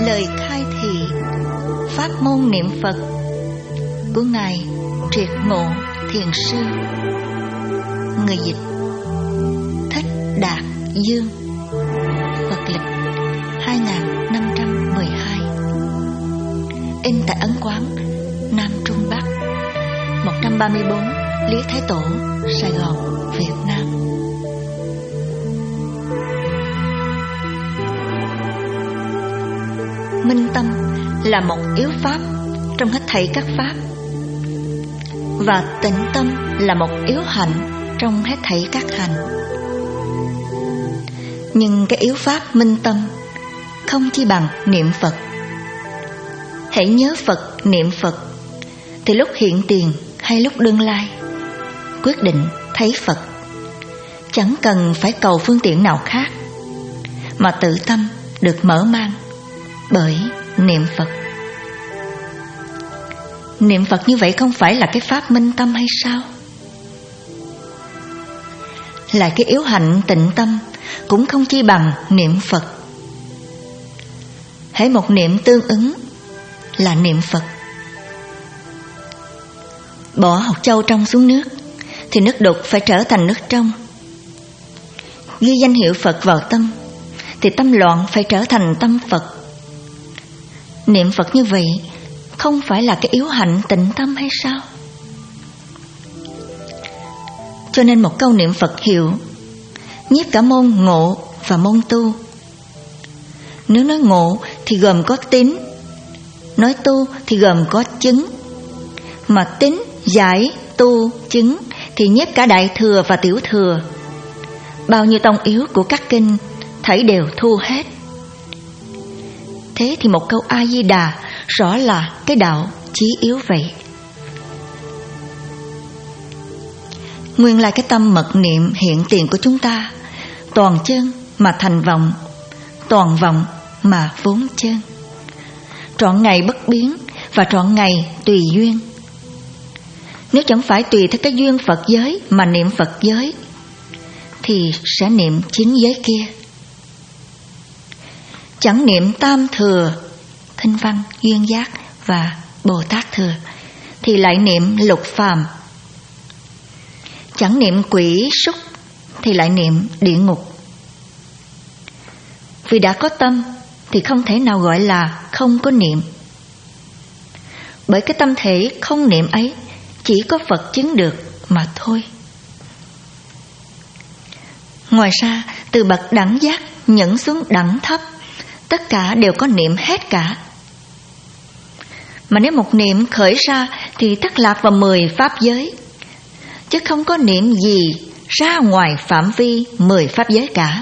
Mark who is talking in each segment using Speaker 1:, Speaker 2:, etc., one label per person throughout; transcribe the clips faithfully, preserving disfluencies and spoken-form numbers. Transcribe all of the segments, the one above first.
Speaker 1: lời khai thị pháp môn niệm Phật của Ngài Triệt Ngộ Thiền Sư, người dịch Thích Đạt Dương, Phật lịch hai nghìn năm trăm mười hai, in tại Ấn Quán, Nam Trung Bắc, một trăm ba mươi bốn Lý Thái Tổ, Sài Gòn, Việt Nam. Minh tâm là một yếu pháp trong hết thảy các pháp, và tĩnh tâm là một yếu hạnh trong hết thảy các hành. Nhưng cái yếu pháp minh tâm không chi bằng niệm Phật. Hãy nhớ Phật, niệm Phật, thì lúc hiện tiền hay lúc đương lai, quyết định thấy Phật, chẳng cần phải cầu phương tiện nào khác, mà tự tâm được mở mang bởi niệm Phật. Niệm Phật như vậy không phải là cái pháp minh tâm hay sao? Lại cái yếu hạnh tịnh tâm cũng không chi bằng niệm Phật. Hễ một niệm tương ứng là niệm Phật. Bỏ hột châu trong xuống nước thì nước đục phải trở thành nước trong. Ghi danh hiệu Phật vào tâm thì tâm loạn phải trở thành tâm Phật. Niệm Phật như vậy không phải là cái yếu hạnh tịnh tâm hay sao? Cho nên một câu niệm Phật hiệu nhiếp cả môn ngộ và môn tu. Nếu nói ngộ thì gồm có tín, nói tu thì gồm có chứng. Mà tín, giải, tu, chứng thì nhiếp cả đại thừa và tiểu thừa. Bao nhiêu tông yếu của các kinh thảy đều thu hết. Thế thì một câu A Di Đà rõ là cái đạo chí yếu vậy. Nguyên lai cái tâm mật niệm hiện tiền của chúng ta toàn chân mà thành vọng, toàn vọng mà vốn chân, trọn ngày bất biến và trọn ngày tùy duyên. Nếu chẳng phải tùy theo cái duyên Phật giới mà niệm Phật giới, thì sẽ niệm chính giới kia. Chẳng niệm tam thừa, Thanh Văn, Duyên Giác và Bồ Tát thừa, thì lại niệm lục phàm. Chẳng niệm quỷ súc thì lại niệm địa ngục. Vì đã có tâm thì không thể nào gọi là không có niệm. Bởi cái tâm thể không niệm ấy chỉ có Phật chứng được mà thôi. Ngoài ra, từ bậc đẳng giác nhẫn xuống đẳng thấp, tất cả đều có niệm hết cả. Mà nếu một niệm khởi ra thì thất lạc vào mười pháp giới, chứ không có niệm gì ra ngoài phạm vi mười pháp giới cả.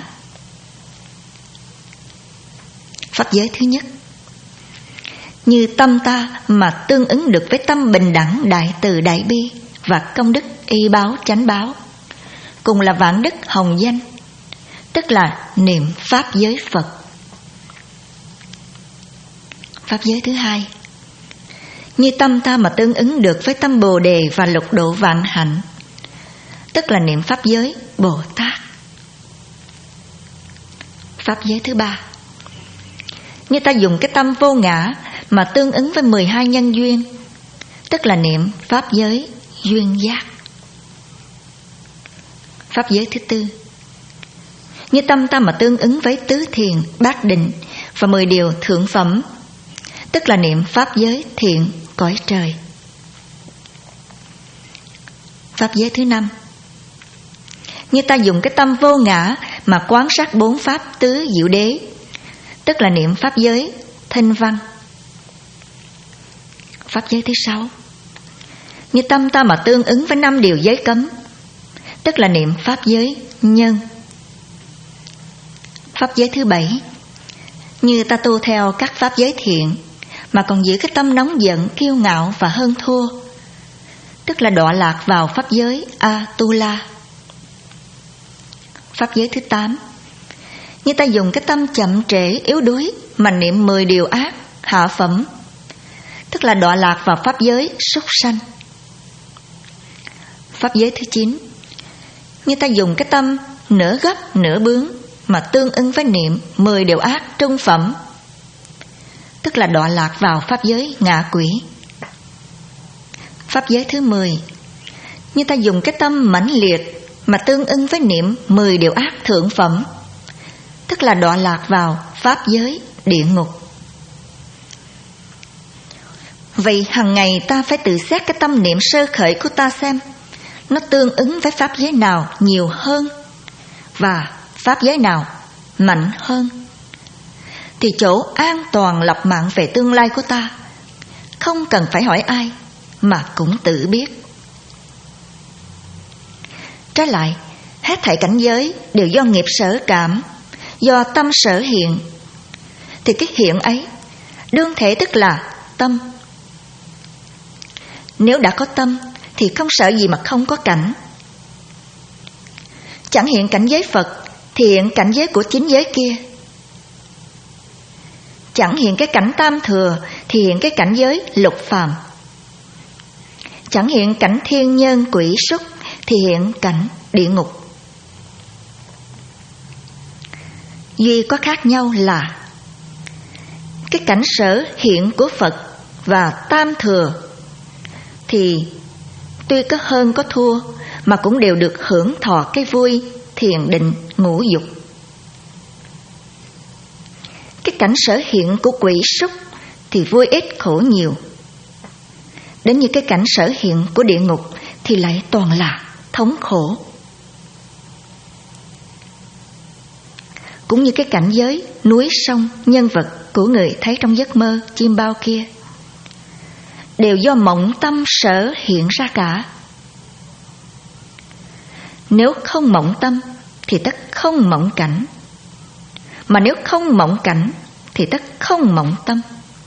Speaker 1: Pháp giới thứ nhất, như tâm ta mà tương ứng được với tâm bình đẳng đại từ đại bi và công đức y báo chánh báo, cùng là vạn đức hồng danh, tức là niệm pháp giới Phật. Pháp giới thứ hai, như tâm ta mà tương ứng được với tâm Bồ Đề và lục độ vạn hạnh, tức là niệm pháp giới Bồ Tát. Pháp giới thứ ba, như ta dùng cái tâm vô ngã mà tương ứng với mười hai nhân duyên, tức là niệm pháp giới duyên giác. Pháp giới thứ tư, như tâm ta mà tương ứng với tứ thiền, bát định và mười điều thượng phẩm, tức là niệm pháp giới thiện cõi trời. Pháp giới thứ năm, như ta dùng cái tâm vô ngã mà quán sát bốn pháp tứ diệu đế, tức là niệm pháp giới Thanh Văn. Pháp giới thứ sáu, như tâm ta mà tương ứng với năm điều giới cấm, tức là niệm pháp giới Nhân. Pháp giới thứ bảy, như ta tu theo các pháp giới thiện mà còn giữ cái tâm nóng giận, kiêu ngạo và hơn thua, tức là đọa lạc vào pháp giới A-tu-la. Pháp giới thứ tám, như ta dùng cái tâm chậm trễ, yếu đuối mà niệm mười điều ác, hạ phẩm, tức là đọa lạc vào pháp giới súc sanh. Pháp giới thứ chín, như ta dùng cái tâm nửa gấp nửa bướng mà tương ứng với niệm mười điều ác trung phẩm, tức là đọa lạc vào pháp giới ngạ quỷ. Pháp giới thứ mười, như ta dùng cái tâm mãnh liệt mà tương ưng với niệm mười điều ác thượng phẩm, tức là đọa lạc vào pháp giới địa ngục. Vậy hằng ngày ta phải tự xét cái tâm niệm sơ khởi của ta xem nó tương ứng với pháp giới nào nhiều hơn và pháp giới nào mạnh hơn, thì chỗ an toàn lập mạng về tương lai của ta không cần phải hỏi ai mà cũng tự biết. Trái lại, hết thảy cảnh giới đều do nghiệp sở cảm, do tâm sở hiện, thì cái hiện ấy đương thể tức là tâm. Nếu đã có tâm thì không sợ gì mà không có cảnh. Chẳng hiện cảnh giới Phật thì hiện cảnh giới của chính giới kia. Chẳng hiện cái cảnh tam thừa thì hiện cái cảnh giới lục phàm. Chẳng hiện cảnh thiên nhân quỷ súc thì hiện cảnh địa ngục. Duy có khác nhau là cái cảnh sở hiện của Phật và tam thừa thì tuy có hơn có thua mà cũng đều được hưởng thọ cái vui thiền định ngũ dục. Cái cảnh sở hiện của quỷ súc thì vui ít khổ nhiều. Đến như cái cảnh sở hiện của địa ngục thì lại toàn là thống khổ. Cũng như cái cảnh giới núi sông nhân vật của người thấy trong giấc mơ chim bao kia, đều do mộng tâm sở hiện ra cả. Nếu không mộng tâm thì tất không mộng cảnh, mà nếu không mộng cảnh thì tất không mộng tâm.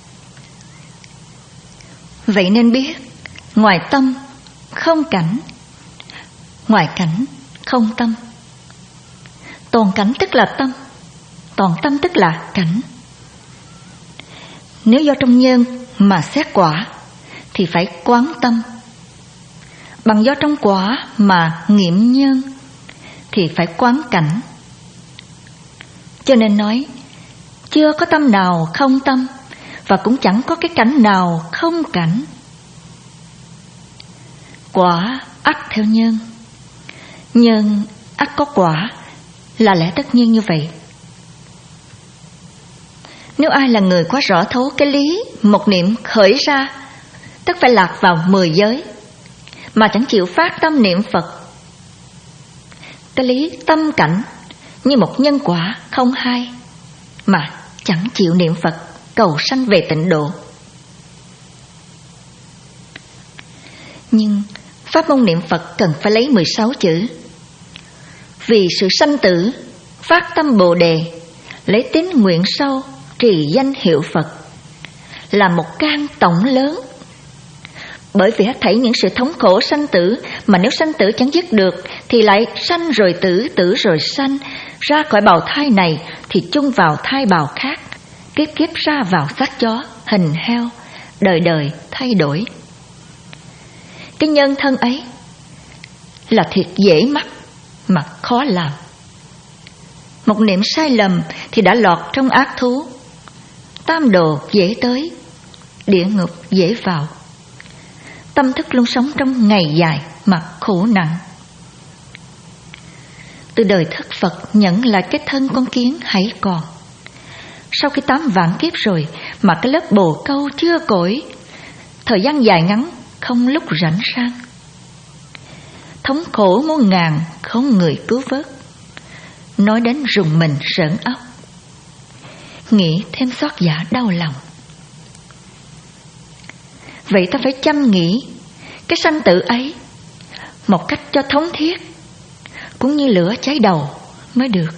Speaker 1: Vậy nên biết, ngoài tâm không cảnh, ngoài cảnh không tâm. Toàn cảnh tức là tâm, toàn tâm tức là cảnh. Nếu do trong nhân mà xét quả thì phải quán tâm, bằng do trong quả mà nghiệm nhân thì phải quán cảnh. Cho nên nói, chưa có tâm nào không tâm, và cũng chẳng có cái cảnh nào không cảnh. Quả ắt theo nhân, nhân ắt có quả, là lẽ tất nhiên như vậy. Nếu ai là người quá rõ thấu cái lý một niệm khởi ra tất phải lạc vào mười giới, mà chẳng chịu phát tâm niệm Phật, cái lý tâm cảnh như một nhân quả không hai, mà chẳng chịu niệm Phật cầu sanh về tịnh độ. Nhưng pháp môn niệm Phật cần phải lấy mười sáu chữ. Vì sự sanh tử, phát tâm Bồ Đề, lấy tín nguyện sâu, trì danh hiệu Phật, là một can tổng lớn. Bởi vì hết thảy những sự thống khổ sanh tử, mà nếu sanh tử chẳng dứt được thì lại sanh rồi tử, tử rồi sanh, ra khỏi bào thai này thì chung vào thai bào khác, kiếp kiếp ra vào xác chó, hình heo, đời đời thay đổi. Cái nhân thân ấy là thiệt dễ mắc mà khó làm. Một niệm sai lầm thì đã lọt trong ác thú, tam đồ dễ tới, địa ngục dễ vào. Tâm thức luôn sống trong ngày dài mà khổ nặng. Từ đời thất Phật nhận lại cái thân con kiến hãy còn. Sau khi tám vạn kiếp rồi mà cái lớp bồ câu chưa cội, thời gian dài ngắn không lúc rảnh sang. Thống khổ muôn ngàn không người cứu vớt, nói đến rùng mình sởn óc, nghĩ thêm xót dạ đau lòng. Vậy ta phải chăm nghĩ cái sanh tử ấy một cách cho thống thiết, cũng như lửa cháy đầu mới được.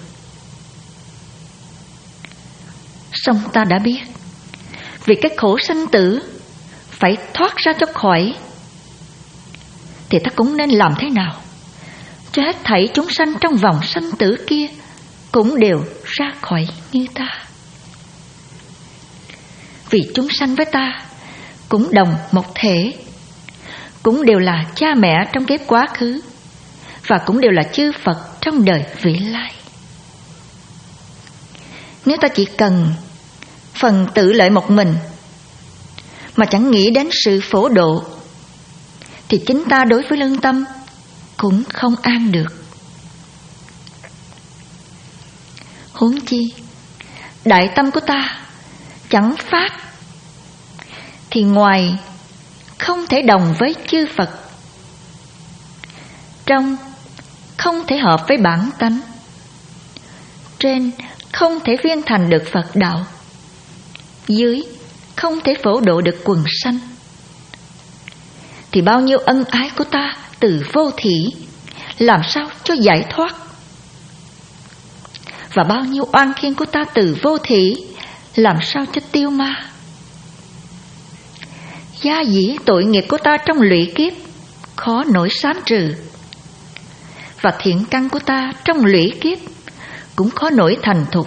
Speaker 1: Song ta đã biết, vì cái khổ sanh tử phải thoát ra cho khỏi, thì ta cũng nên làm thế nào cho hết thảy chúng sanh trong vòng sanh tử kia cũng đều ra khỏi như ta. Vì chúng sanh với ta cũng đồng một thể, cũng đều là cha mẹ trong kiếp quá khứ, và cũng đều là chư Phật trong đời vị lai. Nếu ta chỉ cần phần tự lợi một mình mà chẳng nghĩ đến sự phổ độ, thì chính ta đối với lương tâm cũng không an được. Huống chi đại tâm của ta chẳng phát, thì ngoài không thể đồng với chư Phật, trong không thể hợp với bản tánh, trên không thể viên thành được Phật đạo, dưới không thể phổ độ được quần sanh, thì bao nhiêu ân ái của ta từ vô thỉ làm sao cho giải thoát, và bao nhiêu oan khiên của ta từ vô thỉ làm sao cho tiêu ma. Gia dĩ tội nghiệp của ta trong lụy kiếp khó nổi sám trừ, và thiện căn của ta trong lũy kiếp cũng khó nổi thành thục.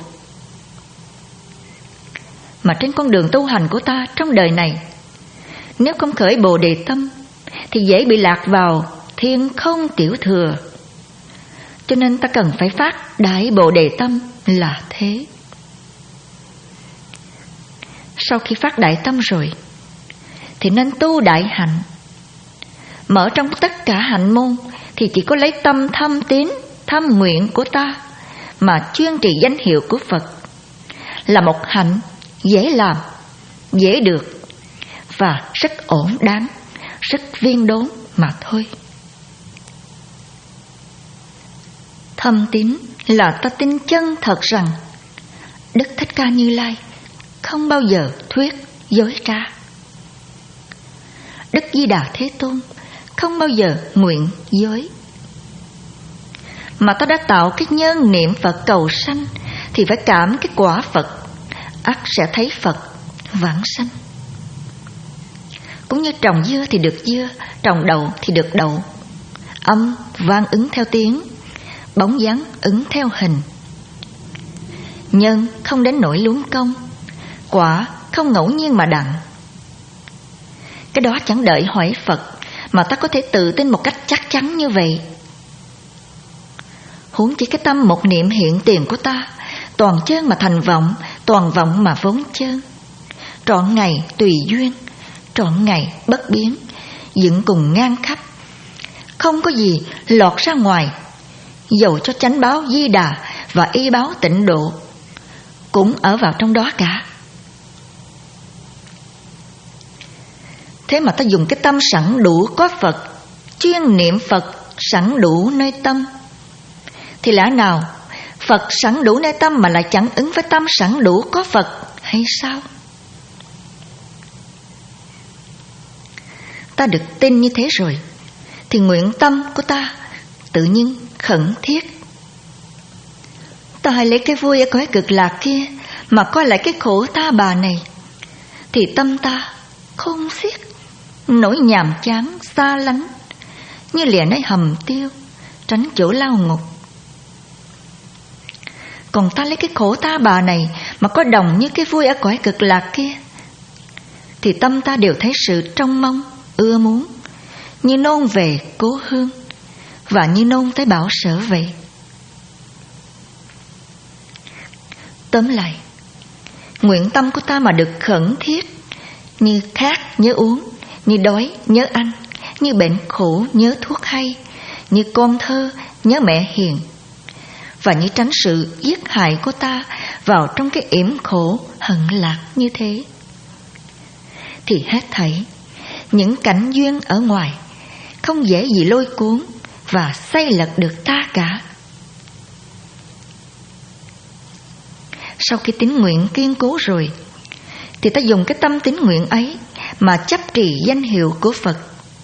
Speaker 1: Mà trên con đường tu hành của ta trong đời này, nếu không khởi Bồ Đề tâm thì dễ bị lạc vào thiên không tiểu thừa. Cho nên ta cần phải phát Đại Bồ Đề tâm là thế. Sau khi phát đại tâm rồi thì nên tu đại hạnh. Mở trong tất cả hạnh môn thì chỉ có lấy tâm thâm tín, thâm nguyện của ta mà chuyên trì danh hiệu của Phật, là một hạnh dễ làm, dễ được và rất ổn đáng, rất viên đốn mà thôi. Thâm tín là ta tin chân thật rằng Đức Thích Ca Như Lai không bao giờ thuyết dối trá. Đức Di Đà Thế Tôn không bao giờ nguyện dối. Mà ta đã tạo cái nhân niệm Phật cầu sanh thì phải cảm cái quả Phật, ắt sẽ thấy Phật vãng sanh. Cũng như trồng dưa thì được dưa, trồng đậu thì được đậu. Âm vang ứng theo tiếng, bóng dáng ứng theo hình. Nhân không đến nỗi luống công, quả không ngẫu nhiên mà đặng. Cái đó chẳng đợi hỏi Phật mà ta có thể tự tin một cách chắc chắn như vậy. Huống chỉ cái tâm một niệm hiện tiền của ta, toàn chơn mà thành vọng, toàn vọng mà vốn chơn. Trọn ngày tùy duyên, trọn ngày bất biến, dựng cùng ngang khắp, không có gì lọt ra ngoài. Dầu cho chánh báo Di Đà và y báo Tịnh Độ cũng ở vào trong đó cả. Thế mà ta dùng cái tâm sẵn đủ có Phật, chuyên niệm Phật sẵn đủ nơi tâm, thì lẽ nào Phật sẵn đủ nơi tâm mà lại chẳng ứng với tâm sẵn đủ có Phật hay sao? Ta được tin như thế rồi thì nguyện tâm của ta tự nhiên khẩn thiết. Ta hãy lấy cái vui ở cõi cực lạc kia mà coi lại cái khổ ta bà này, thì tâm ta không xiết, nỗi nhàm chán xa lánh, như lìa nơi hầm tiêu, tránh chỗ lao ngục. Còn ta lấy cái khổ ta bà này mà có đồng như cái vui ở cõi cực lạc kia, thì tâm ta đều thấy sự trông mong, ưa muốn, như nôn về cố hương và như nôn tới bảo sở vậy. Tóm lại, nguyện tâm của ta mà được khẩn thiết, như khát nhớ uống, như đói nhớ ăn, như bệnh khổ nhớ thuốc hay, như con thơ nhớ mẹ hiền, và như tránh sự giết hại của ta vào trong cái yểm khổ hận lạc như thế, thì hết thảy những cảnh duyên ở ngoài không dễ gì lôi cuốn và xây lật được ta cả. Sau khi tín nguyện kiên cố rồi thì ta dùng cái tâm tín nguyện ấy mà chấp trì danh hiệu của Phật.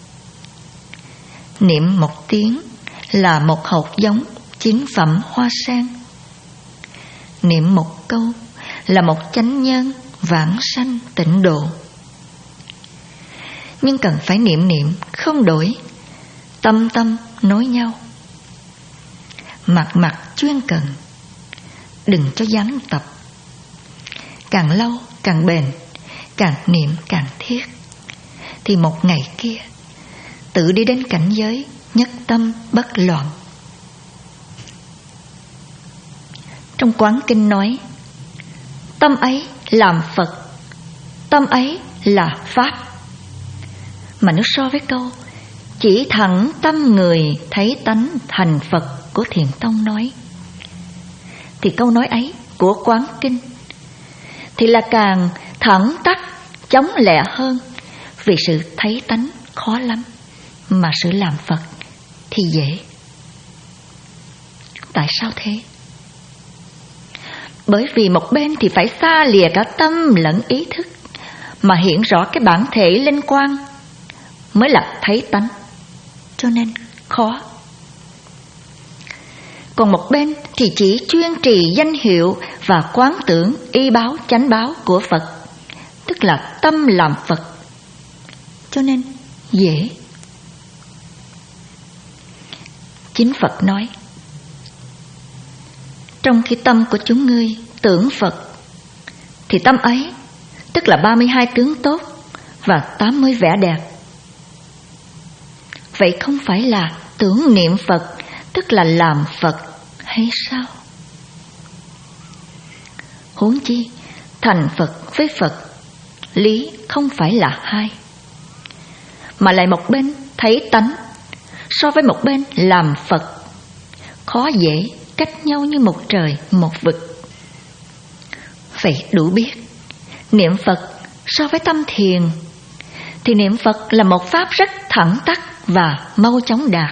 Speaker 1: Niệm một tiếng là một hột giống chín phẩm hoa sen. Niệm một câu là một chánh nhân vãng sanh tịnh độ. Nhưng cần phải niệm niệm không đổi, tâm tâm nối nhau, mặt mặt chuyên cần, đừng cho gián tập. Càng lâu càng bền, càng niệm càng thiết, thì một ngày kia tự đi đến cảnh giới nhất tâm bất loạn. Trong Quán Kinh nói, tâm ấy làm Phật, tâm ấy là Pháp. Mà nếu so với câu chỉ thẳng tâm người thấy tánh thành Phật của Thiền Tông nói, thì câu nói ấy của Quán Kinh thì là càng thẳng tắc, chóng lẹ hơn. Vì sự thấy tánh khó lắm, mà sự làm Phật thì dễ. Tại sao thế? Bởi vì một bên thì phải xa lìa cả tâm lẫn ý thức, mà hiện rõ cái bản thể linh quang mới là thấy tánh, cho nên khó. Còn một bên thì chỉ chuyên trì danh hiệu và quán tưởng y báo chánh báo của Phật, tức là tâm làm Phật, cho nên dễ. Chính Phật nói, trong khi tâm của chúng ngươi tưởng Phật, thì tâm ấy tức là ba mươi hai tướng tốt và tám mươi vẻ đẹp. Vậy không phải là tưởng niệm Phật, tức là làm Phật hay sao? Huống chi thành Phật với Phật lý không phải là hai, mà lại một bên thấy tánh so với một bên làm Phật, khó dễ cách nhau như một trời một vực. Vậy đủ biết, niệm Phật so với tâm thiền thì niệm Phật là một pháp rất thẳng tắc và mau chóng đạt.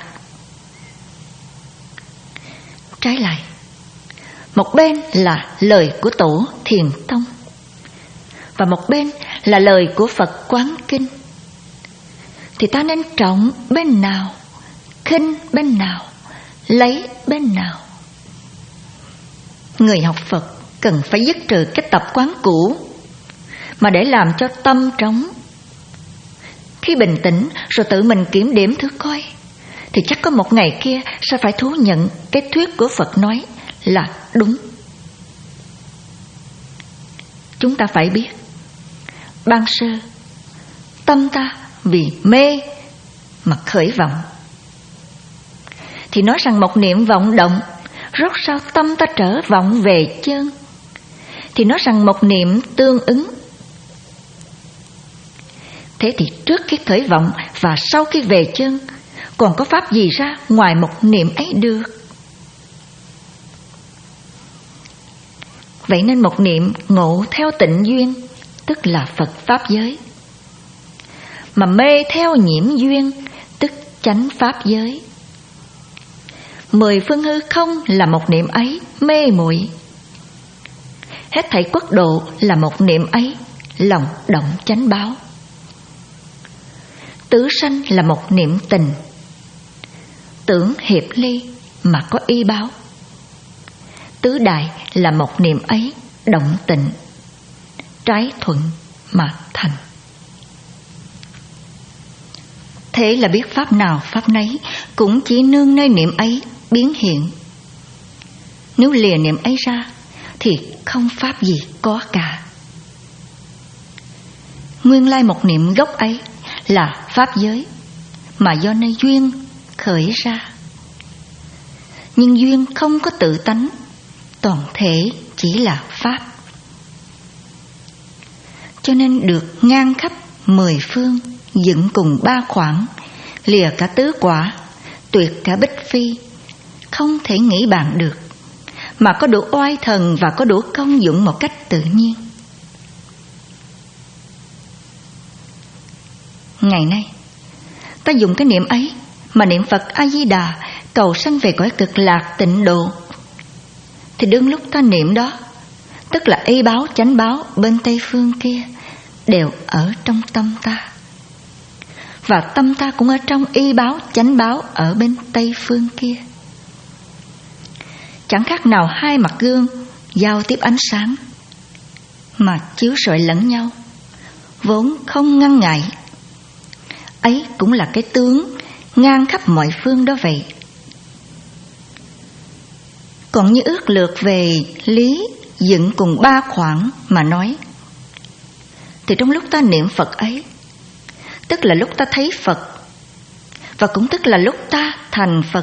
Speaker 1: Trái lại, một bên là lời của Tổ Thiền Tông và một bên là lời của Phật Quán Kinh, thì ta nên trọng bên nào, khinh bên nào, lấy bên nào? Người học Phật cần phải dứt trừ cái tập quán cũ, mà để làm cho tâm trống. Khi bình tĩnh rồi tự mình kiểm điểm thử coi, thì chắc có một ngày kia sẽ phải thú nhận cái thuyết của Phật nói là đúng. Chúng ta phải biết, ban sơ tâm ta vì mê mà khởi vọng, thì nói rằng một niệm vọng động, rốt sao tâm ta trở vọng về chân, thì nói rằng một niệm tương ứng. Thế thì trước khi khởi vọng và sau khi về chân, còn có pháp gì ra ngoài một niệm ấy được? Vậy nên một niệm ngộ theo tịnh duyên, tức là Phật Pháp giới, mà mê theo nhiễm duyên, tức chánh Pháp giới. Mười phương hư không là một niệm ấy mê muội, hết thảy quốc độ là một niệm ấy lòng động chánh báo. Tứ sanh là một niệm tình, tưởng hiệp ly mà có y báo. Tứ đại là một niệm ấy động tịnh, trái thuận mà thành. Thế là biết pháp nào pháp nấy cũng chỉ nương nơi niệm ấy biến hiện. Nếu lìa niệm ấy ra thì không pháp gì có cả. Nguyên lai một niệm gốc ấy là pháp giới, mà do nơi duyên khởi ra. Nhưng duyên không có tự tánh, toàn thể chỉ là pháp. Cho nên được ngang khắp mười phương, dựng cùng ba khoảng, lìa cả tứ quả, tuyệt cả bích phi, không thể nghĩ bàn được, mà có đủ oai thần và có đủ công dụng một cách tự nhiên. Ngày nay ta dùng cái niệm ấy mà niệm Phật A Di Đà cầu sanh về cõi cực lạc tịnh độ, thì đương lúc ta niệm đó, tức là y báo chánh báo bên tây phương kia đều ở trong tâm ta, và tâm ta cũng ở trong y báo chánh báo ở bên tây phương kia. Chẳng khác nào hai mặt gương giao tiếp ánh sáng, mà chiếu rọi lẫn nhau, vốn không ngăn ngại. Ấy cũng là cái tướng ngang khắp mọi phương đó vậy. Còn như ước lược về lý dựng cùng ba khoảng mà nói, thì trong lúc ta niệm Phật ấy, tức là lúc ta thấy Phật, và cũng tức là lúc ta thành Phật.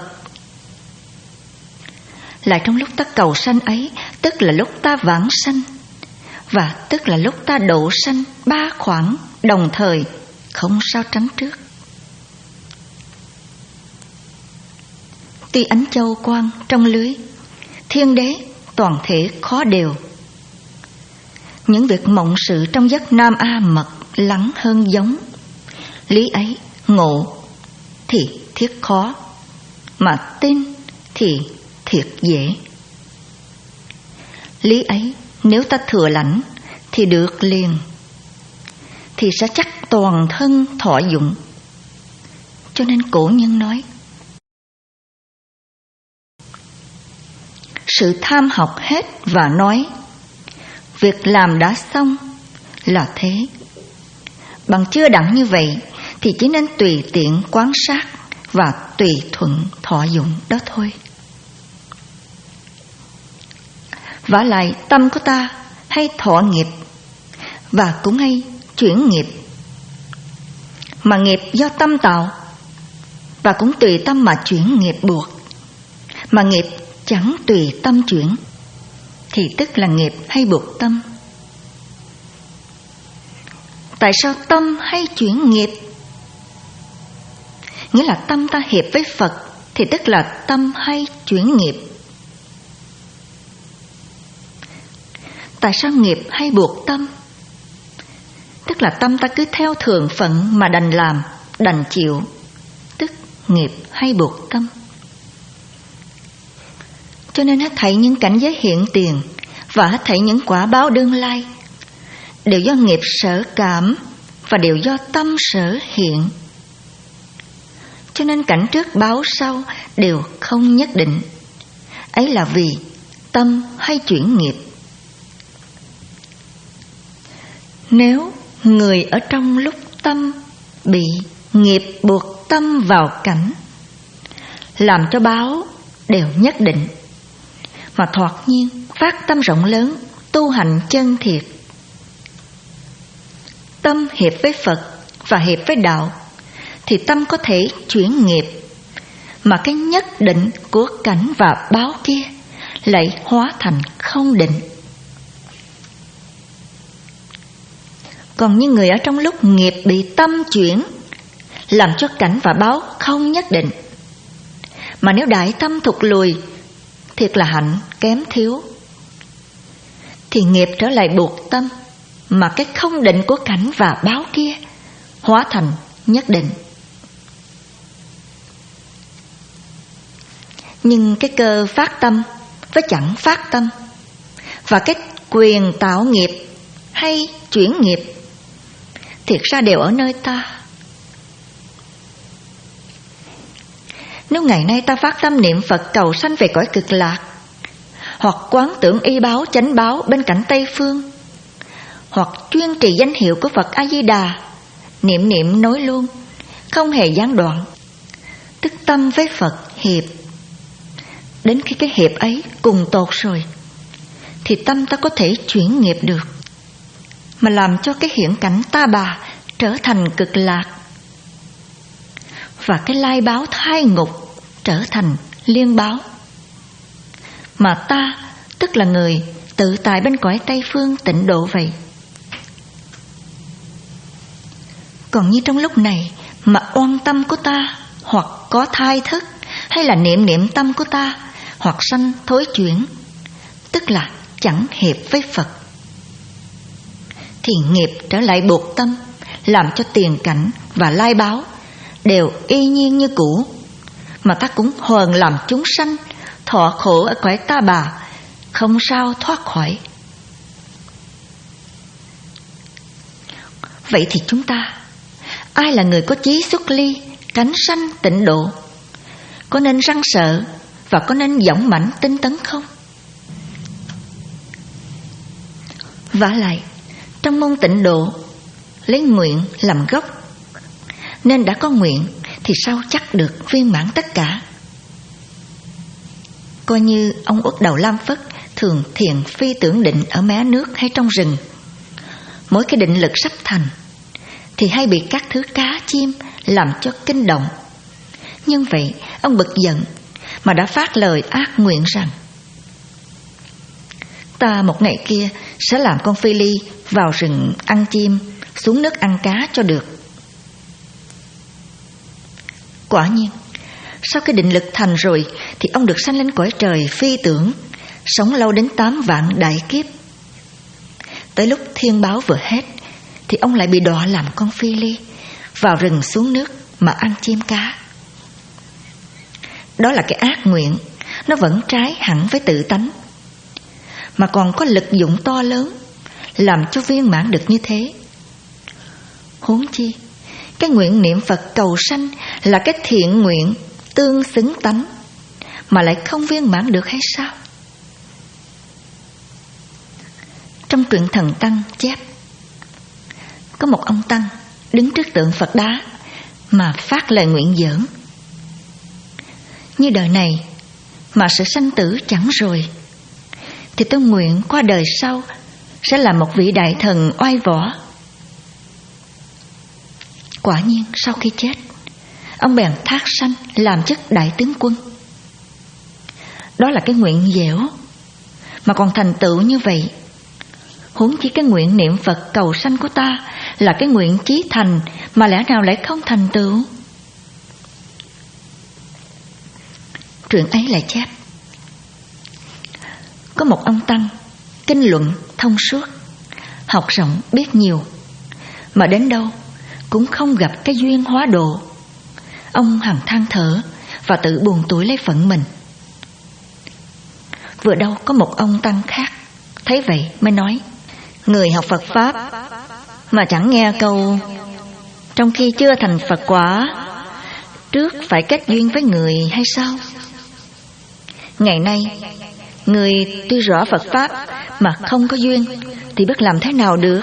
Speaker 1: Lại trong lúc ta cầu sanh ấy, tức là lúc ta vãng sanh, và tức là lúc ta độ sanh ba khoảng đồng thời, không sao tránh trước. Tuy ánh châu quang trong lưới, thiên đế toàn thể khó đều. Những việc mộng sự trong giấc nam a mật lắng hơn giống. Lý ấy ngộ thì thiết khó, mà tin thì thiệt dễ. Lý ấy nếu ta thừa lãnh thì được liền, thì sẽ chắc toàn thân thọ dụng. Cho nên cổ nhân nói, sự tham học hết và nói, việc làm đã xong là thế. Bằng chưa đặng như vậy thì chỉ nên tùy tiện quan sát và tùy thuận thọ dụng đó thôi. Vả lại tâm của ta hay thọ nghiệp và cũng hay chuyển nghiệp, mà nghiệp do tâm tạo và cũng tùy tâm mà chuyển nghiệp buộc, mà nghiệp chẳng tùy tâm chuyển thì tức là nghiệp hay buộc tâm. Tại sao tâm hay chuyển nghiệp? Nghĩa là tâm ta hiệp với Phật thì tức là tâm hay chuyển nghiệp. Tại sao nghiệp hay buộc tâm? Tức là tâm ta cứ theo thường phận mà đành làm, đành chịu, tức nghiệp hay buộc tâm. Cho nên hết thảy những cảnh giới hiện tiền và hết thảy những quả báo đương lai đều do nghiệp sở cảm và đều do tâm sở hiện. Cho nên cảnh trước báo sau đều không nhất định. Ấy là vì tâm hay chuyển nghiệp. Nếu người ở trong lúc tâm bị nghiệp buộc tâm vào cảnh, làm cho báo đều nhất định, mà thoạt nhiên phát tâm rộng lớn, tu hành chân thiệt, tâm hiệp với Phật và hiệp với đạo, thì tâm có thể chuyển nghiệp, mà cái nhất định của cảnh và báo kia lại hóa thành không định. Còn những người ở trong lúc nghiệp bị tâm chuyển, làm cho cảnh và báo không nhất định, mà nếu đại tâm thụt lùi, thiệt là hạnh kém thiếu, thì nghiệp trở lại buộc tâm, mà cái không định của cảnh và báo kia hóa thành nhất định. Nhưng cái cơ phát tâm với chẳng phát tâm, và cái quyền tạo nghiệp hay chuyển nghiệp thiệt ra đều ở nơi ta. Nếu ngày nay ta phát tâm niệm Phật cầu sanh về cõi cực lạc, hoặc quán tưởng y báo chánh báo bên cạnh Tây Phương, hoặc chuyên trì danh hiệu của Phật A Di Đà, niệm niệm nối luôn, không hề gián đoạn, tức tâm với Phật hiệp. Đến khi cái hiệp ấy cùng tột rồi, thì tâm ta có thể chuyển nghiệp được, mà làm cho cái hiện cảnh ta bà trở thành cực lạc, và cái lai báo thai ngục trở thành liên báo. Mà ta tức là người tự tại bên cõi Tây Phương tịnh độ vậy. Còn như trong lúc này mà oan tâm của ta hoặc có thai thức, hay là niệm niệm tâm của ta hoặc sanh thối chuyển, tức là chẳng hiệp với Phật, thì nghiệp trở lại buộc tâm, làm cho tiền cảnh và lai báo đều y nhiên như cũ, mà ta cũng hờn làm chúng sanh thọ khổ ở cõi ta bà, không sao thoát khỏi. Vậy thì chúng ta, ai là người có chí xuất ly, tránh sanh tịnh độ, có nên răng sợ và có nên dũng mãnh tinh tấn không? Vả lại, trong môn tịnh độ lấy nguyện làm gốc, nên đã có nguyện thì sao chắc được viên mãn tất cả. Coi như ông Uất Đầu Lam Phất thường thiền phi tưởng định ở mé nước hay trong rừng, mỗi cái định lực sắp thành thì hay bị các thứ cá chim làm cho kinh động. Nhưng vậy ông bực giận mà đã phát lời ác nguyện rằng: ta một ngày kia sẽ làm con phi ly vào rừng ăn chim, xuống nước ăn cá cho được. Quả nhiên, sau khi định lực thành rồi thì ông được sanh lên cõi trời phi tưởng, sống lâu đến tám vạn đại kiếp. Tới lúc thiên báo vừa hết thì ông lại bị đọa làm con phi ly, vào rừng xuống nước mà ăn chim cá. Đó là cái ác nguyện, nó vẫn trái hẳn với tự tánh, mà còn có lực dụng to lớn làm cho viên mãn được như thế. Huống chi cái nguyện niệm Phật cầu sanh là cái thiện nguyện tương xứng tánh, mà lại không viên mãn được hay sao? Trong truyện Thần Tăng chép, có một ông Tăng đứng trước tượng Phật đá mà phát lời nguyện giỡn: như đời này mà sự sanh tử chẳng rồi, thì tôi nguyện qua đời sau sẽ là một vị đại thần oai võ. Quả nhiên sau khi chết, ông bèn thác sanh làm chức đại tướng quân. Đó là cái nguyện dẻo mà còn thành tựu như vậy, huống chi cái nguyện niệm Phật cầu sanh của ta là cái nguyện chí thành, mà lẽ nào lại không thành tựu? Truyện ấy lại chép, có một ông Tăng kinh luận thông suốt, học rộng biết nhiều, mà đến đâu cũng không gặp cái duyên hóa độ. Ông hằng than thở và tự buồn tủi lấy phận mình. Vừa đâu có một ông Tăng khác thấy vậy mới nói: người học Phật Pháp mà chẳng nghe câu trong khi chưa thành Phật quả, trước phải kết duyên với người hay sao? Ngày nay người tuy rõ Phật Pháp mà không có duyên thì biết làm thế nào được?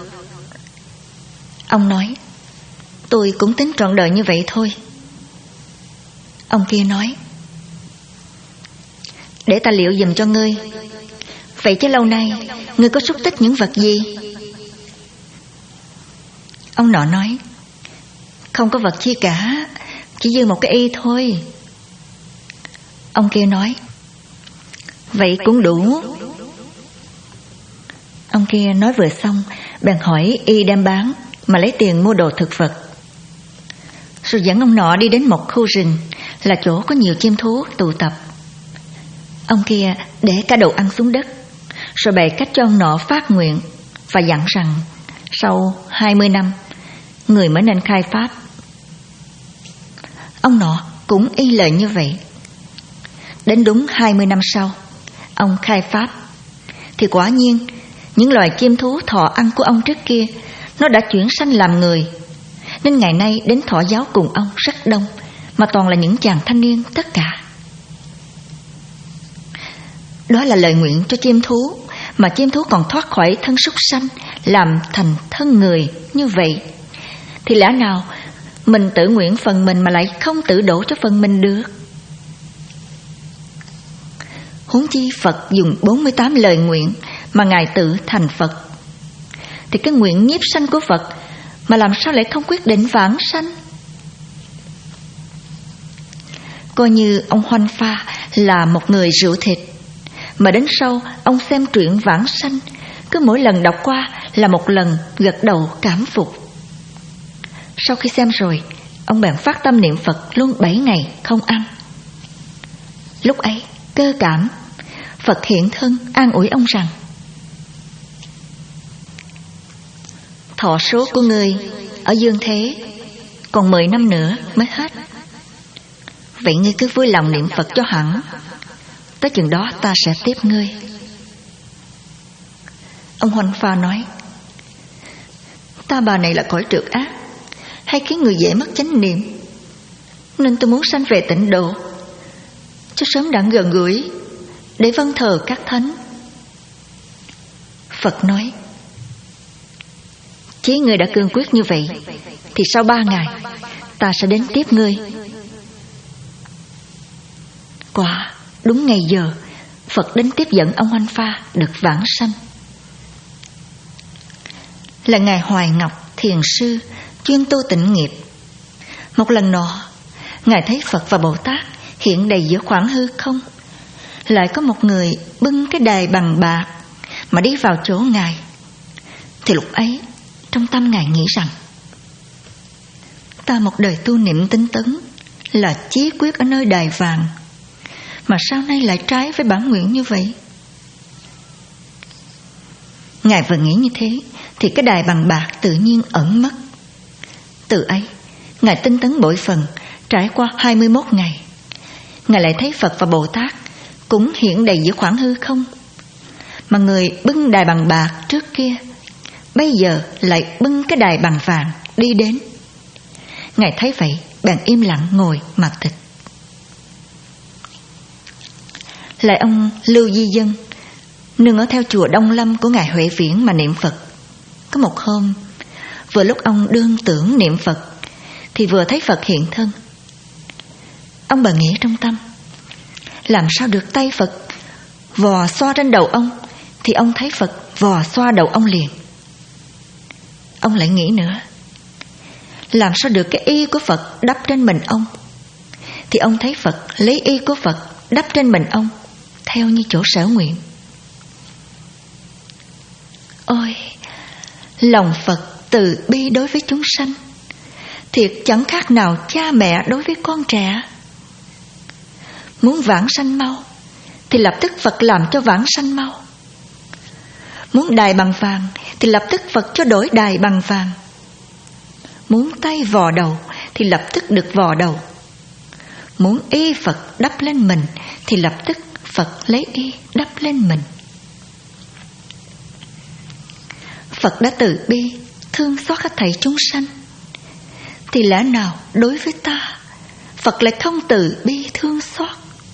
Speaker 1: Ông nói: tôi cũng tính trọn đời như vậy thôi. Ông kia nói: để ta liệu giùm cho ngươi. Vậy chứ lâu nay ngươi có xúc tích những vật gì? Ông nọ nói: không có vật chi cả, chỉ dư một cái y thôi. Ông kia nói: vậy cũng đủ. Ông kia nói vừa xong, bèn hỏi y đem bán mà lấy tiền mua đồ thực vật. Rồi dẫn ông nọ đi đến một khu rừng, là chỗ có nhiều chim thú tụ tập. Ông kia để cả đồ ăn xuống đất, rồi bày cách cho ông nọ phát nguyện và dặn rằng sau hai mươi năm người mới nên khai pháp. Ông nọ cũng y lời như vậy. Đến đúng hai mươi năm sau, ông khai pháp thì quả nhiên những loài chim thú thọ ăn của ông trước kia nó đã chuyển sanh làm người, nên ngày nay đến thọ giáo cùng ông rất đông, mà toàn là những chàng thanh niên tất cả. Đó là lời nguyện cho chim thú, mà chim thú còn thoát khỏi thân súc sanh làm thành thân người như vậy, thì lẽ nào mình tự nguyện phần mình mà lại không tự đổ cho phần mình được? Huống chi Phật dùng bốn mươi tám lời nguyện mà Ngài tự thành Phật, thì cái nguyện nhiếp sanh của Phật mà làm sao lại không quyết định vãng sanh? Coi như ông Hoanh Pha là một người rượu thịt, mà đến sau ông xem truyện vãng sanh, cứ mỗi lần đọc qua là một lần gật đầu cảm phục. Sau khi xem rồi, ông bèn phát tâm niệm Phật luôn bảy ngày không ăn. Lúc ấy cơ cảm, Phật hiện thân an ủi ông rằng: thọ số của ngươi ở dương thế còn mười năm nữa mới hết. Vậy ngươi cứ vui lòng niệm Phật cho hẳn, tới chừng đó ta sẽ tiếp ngươi. Ông Hoanh Pha nói: ta bà này là cõi trượt ác, hay khiến người dễ mất chánh niệm, nên tôi muốn sanh về tịnh độ, cho sớm đặng gần gũi để vâng thờ các thánh. Phật nói: chí ngươi đã cương quyết như vậy, thì sau ba ngày ta sẽ đến tiếp ngươi. Quả đúng ngày giờ, Phật đến tiếp dẫn ông Hoanh Pha được vãng sanh. Là ngài Hoài Ngọc Thiền Sư chuyên tu tịnh nghiệp. Một lần nọ, ngài thấy Phật và Bồ Tát hiện đầy giữa khoảng hư không, lại có một người bưng cái đài bằng bạc mà đi vào chỗ Ngài, thì lúc ấy trong tâm Ngài nghĩ rằng ta một đời tu niệm tinh tấn là chí quyết ở nơi đài vàng, mà sao nay lại trái với bản nguyện như vậy? Ngài vừa nghĩ như thế thì cái đài bằng bạc tự nhiên ẩn mất. Từ ấy Ngài tinh tấn bội phần. Trải qua hai mươi mốt ngày, Ngài lại thấy Phật và Bồ Tát cũng hiện đầy giữa khoảng hư không, mà người bưng đài bằng bạc trước kia bây giờ lại bưng cái đài bằng vàng đi đến. Ngài thấy vậy bèn im lặng ngồi mà tịch. Lại ông Lưu Di Dân nương ở theo chùa Đông Lâm của Ngài Huệ Viễn mà niệm Phật. Có một hôm, vừa lúc ông đương tưởng niệm Phật thì vừa thấy Phật hiện thân. Ông bèn nghĩ trong tâm, làm sao được tay Phật vò xoa trên đầu ông thì ông thấy Phật vò xoa đầu ông liền. Ông lại nghĩ nữa, làm sao được cái y của Phật đắp trên mình ông thì ông thấy Phật lấy y của Phật đắp trên mình ông theo như chỗ sở nguyện. Ôi, lòng Phật từ bi đối với chúng sanh thiệt chẳng khác nào cha mẹ đối với con trẻ. Muốn vãng sanh mau thì lập tức Phật làm cho vãng sanh mau. Muốn đài bằng vàng thì lập tức Phật cho đổi đài bằng vàng. Muốn tay vò đầu thì lập tức được vò đầu. Muốn y Phật đắp lên mình thì lập tức Phật lấy y đắp lên mình. Phật đã từ bi thương xót hết thảy chúng sanh, thì lẽ nào đối với ta Phật lại không từ bi thương xót?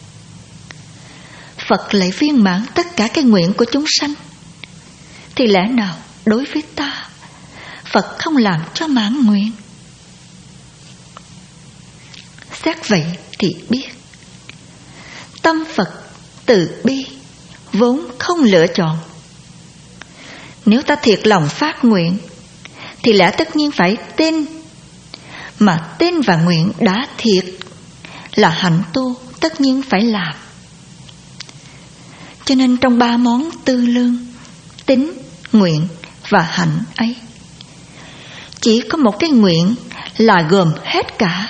Speaker 1: Phật lại viên mãn tất cả cái nguyện của chúng sanh, thì lẽ nào đối với ta Phật không làm cho mãn nguyện? Xét vậy thì biết tâm Phật từ bi vốn không lựa chọn. Nếu ta thiệt lòng phát nguyện thì lẽ tất nhiên phải tin, mà tin và nguyện đã thiệt là hạnh tu tất nhiên phải làm. Cho nên trong ba món tư lương, tín, nguyện và hạnh ấy, chỉ có một cái nguyện là gồm hết cả.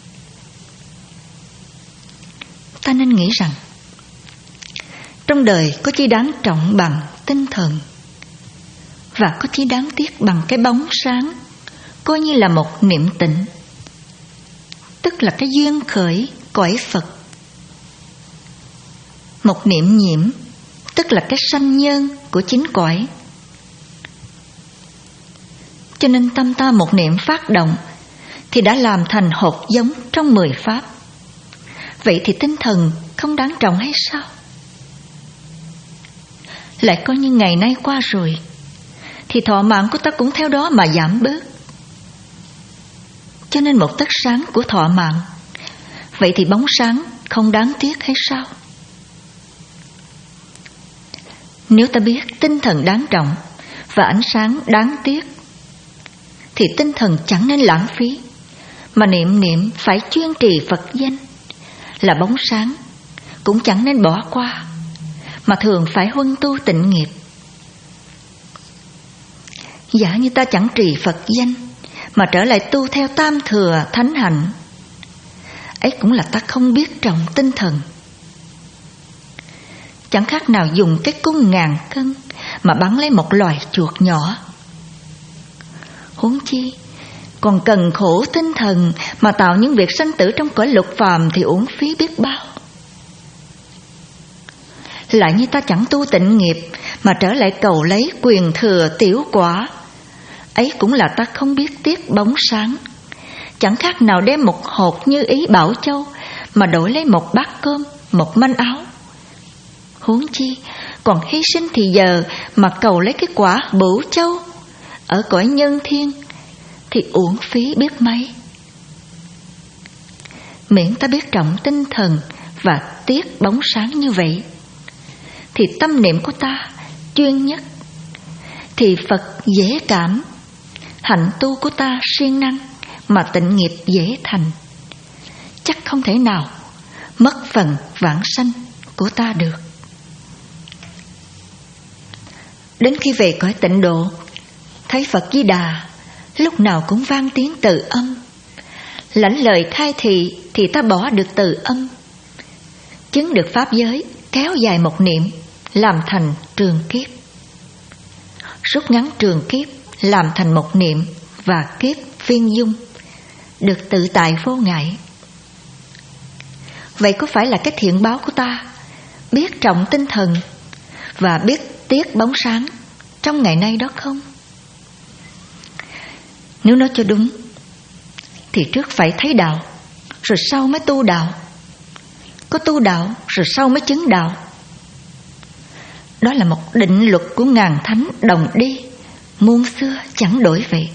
Speaker 1: Ta nên nghĩ rằng trong đời có chi đáng trọng bằng tinh thần, và có chi đáng tiếc bằng cái bóng sáng, coi như là một niệm tịnh, tức là cái duyên khởi cõi Phật. Một niệm nhiễm, tức là cái sanh nhân của chính cõi. Cho nên tâm ta một niệm phát động thì đã làm thành hột giống trong mười pháp. Vậy thì tinh thần không đáng trọng hay sao? Lại coi như ngày nay qua rồi thì thọ mạng của ta cũng theo đó mà giảm bớt. Cho nên một tấc sáng của thọ mạng, vậy thì bóng sáng không đáng tiếc hay sao? Nếu ta biết tinh thần đáng trọng và ánh sáng đáng tiếc, thì tinh thần chẳng nên lãng phí, mà niệm niệm phải chuyên trì Phật danh. Là bóng sáng cũng chẳng nên bỏ qua, mà thường phải huân tu tịnh nghiệp. Giả như ta chẳng trì Phật danh mà trở lại tu theo tam thừa thánh hạnh, ấy cũng là ta không biết trọng tinh thần. Chẳng khác nào dùng cái cung ngàn cân mà bắn lấy một loài chuột nhỏ. Huống chi còn cần khổ tinh thần mà tạo những việc sanh tử trong cõi lục phàm thì uổng phí biết bao. Lại như ta chẳng tu tịnh nghiệp mà trở lại cầu lấy quyền thừa tiểu quả, ấy cũng là ta không biết tiếc bóng sáng. Chẳng khác nào đem một hột như ý Bảo Châu mà đổi lấy một bát cơm, một manh áo. Huống chi còn hy sinh thì giờ mà cầu lấy cái quả Bửu Châu ở cõi nhân thiên thì uổng phí biết mấy. Miễn ta biết trọng tinh thần và tiếc bóng sáng như vậy, thì tâm niệm của ta chuyên nhất, thì Phật dễ cảm, hạnh tu của ta siêng năng, mà tịnh nghiệp dễ thành. Chắc không thể nào mất phần vãng sanh của ta được. Đến khi về cõi tịnh độ, thấy Phật Di Đà lúc nào cũng vang tiếng từ âm. Lãnh lời khai thị thì ta bỏ được từ âm, chứng được pháp giới, kéo dài một niệm, làm thành trường kiếp. Rút ngắn trường kiếp, làm thành một niệm và kiếp viên dung, được tự tại vô ngại. Vậy có phải là cái thiện báo của ta, biết trọng tinh thần và biết tiếc bóng sáng trong ngày nay đó không? Nếu nói cho đúng thì trước phải thấy đạo, rồi sau mới tu đạo. Có tu đạo rồi sau mới chứng đạo. Đó là một định luật của ngàn thánh đồng đi, muôn xưa chẳng đổi vậy.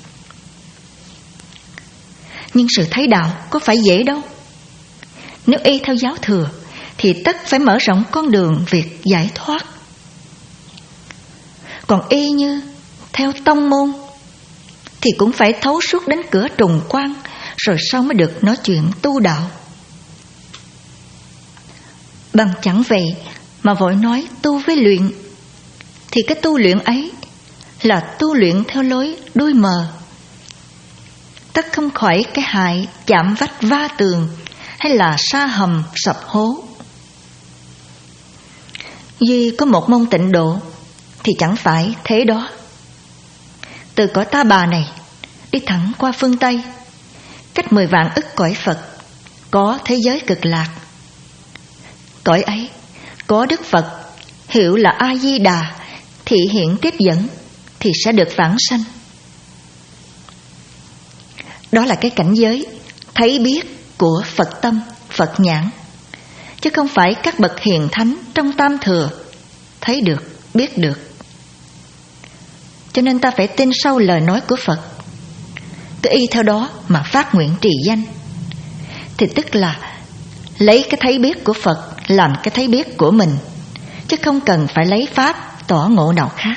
Speaker 1: Nhưng sự thấy đạo có phải dễ đâu. Nếu y theo giáo thừa thì tất phải mở rộng con đường việc giải thoát. Còn y như theo tông môn thì cũng phải thấu suốt đến cửa trùng quan, rồi sau mới được nói chuyện tu đạo. Bằng chẳng vậy mà vội nói tu với luyện, thì cái tu luyện ấy là tu luyện theo lối đuôi mờ, tất không khỏi cái hại chạm vách va tường hay là sa hầm sập hố. Duy có một môn tịnh độ thì chẳng phải thế đó. Từ cõi Ta Bà này đi thẳng qua phương Tây, cách mười vạn ức cõi Phật, có thế giới Cực Lạc. Cõi ấy có Đức Phật hiệu là A Di Đà thị hiện tiếp dẫn, thì sẽ được vãng sanh. Đó là cái cảnh giới thấy biết của Phật tâm, Phật nhãn, chứ không phải các bậc hiền thánh trong tam thừa thấy được, biết được. Cho nên ta phải tin sâu lời nói của Phật, cứ y theo đó mà phát nguyện trì danh, thì tức là lấy cái thấy biết của Phật làm cái thấy biết của mình, chứ không cần phải lấy pháp tỏ ngộ nào khác.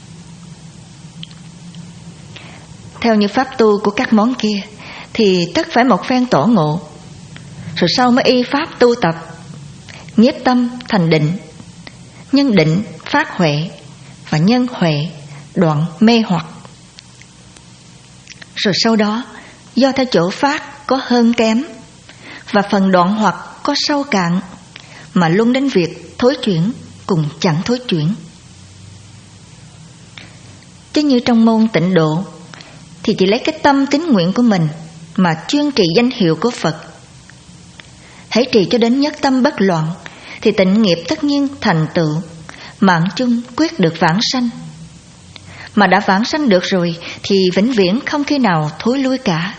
Speaker 1: Theo như pháp tu của các món kia thì tất phải một phen tỏ ngộ, rồi sau mới y pháp tu tập, nhiếp tâm thành định, nhân định phát huệ, và nhân huệ đoạn mê hoặc. Rồi sau đó do theo chỗ phát có hơn kém, và phần đoạn hoặc có sâu cạn, mà luôn đến việc thối chuyển cùng chẳng thối chuyển. Chứ như trong môn tịnh độ thì chỉ lấy cái tâm tín nguyện của mình mà chuyên trì danh hiệu của Phật. Hãy trì cho đến nhất tâm bất loạn thì tịnh nghiệp tất nhiên thành tựu, mạng chung quyết được vãng sanh. Mà đã vãng sanh được rồi thì vĩnh viễn không khi nào thối lui cả.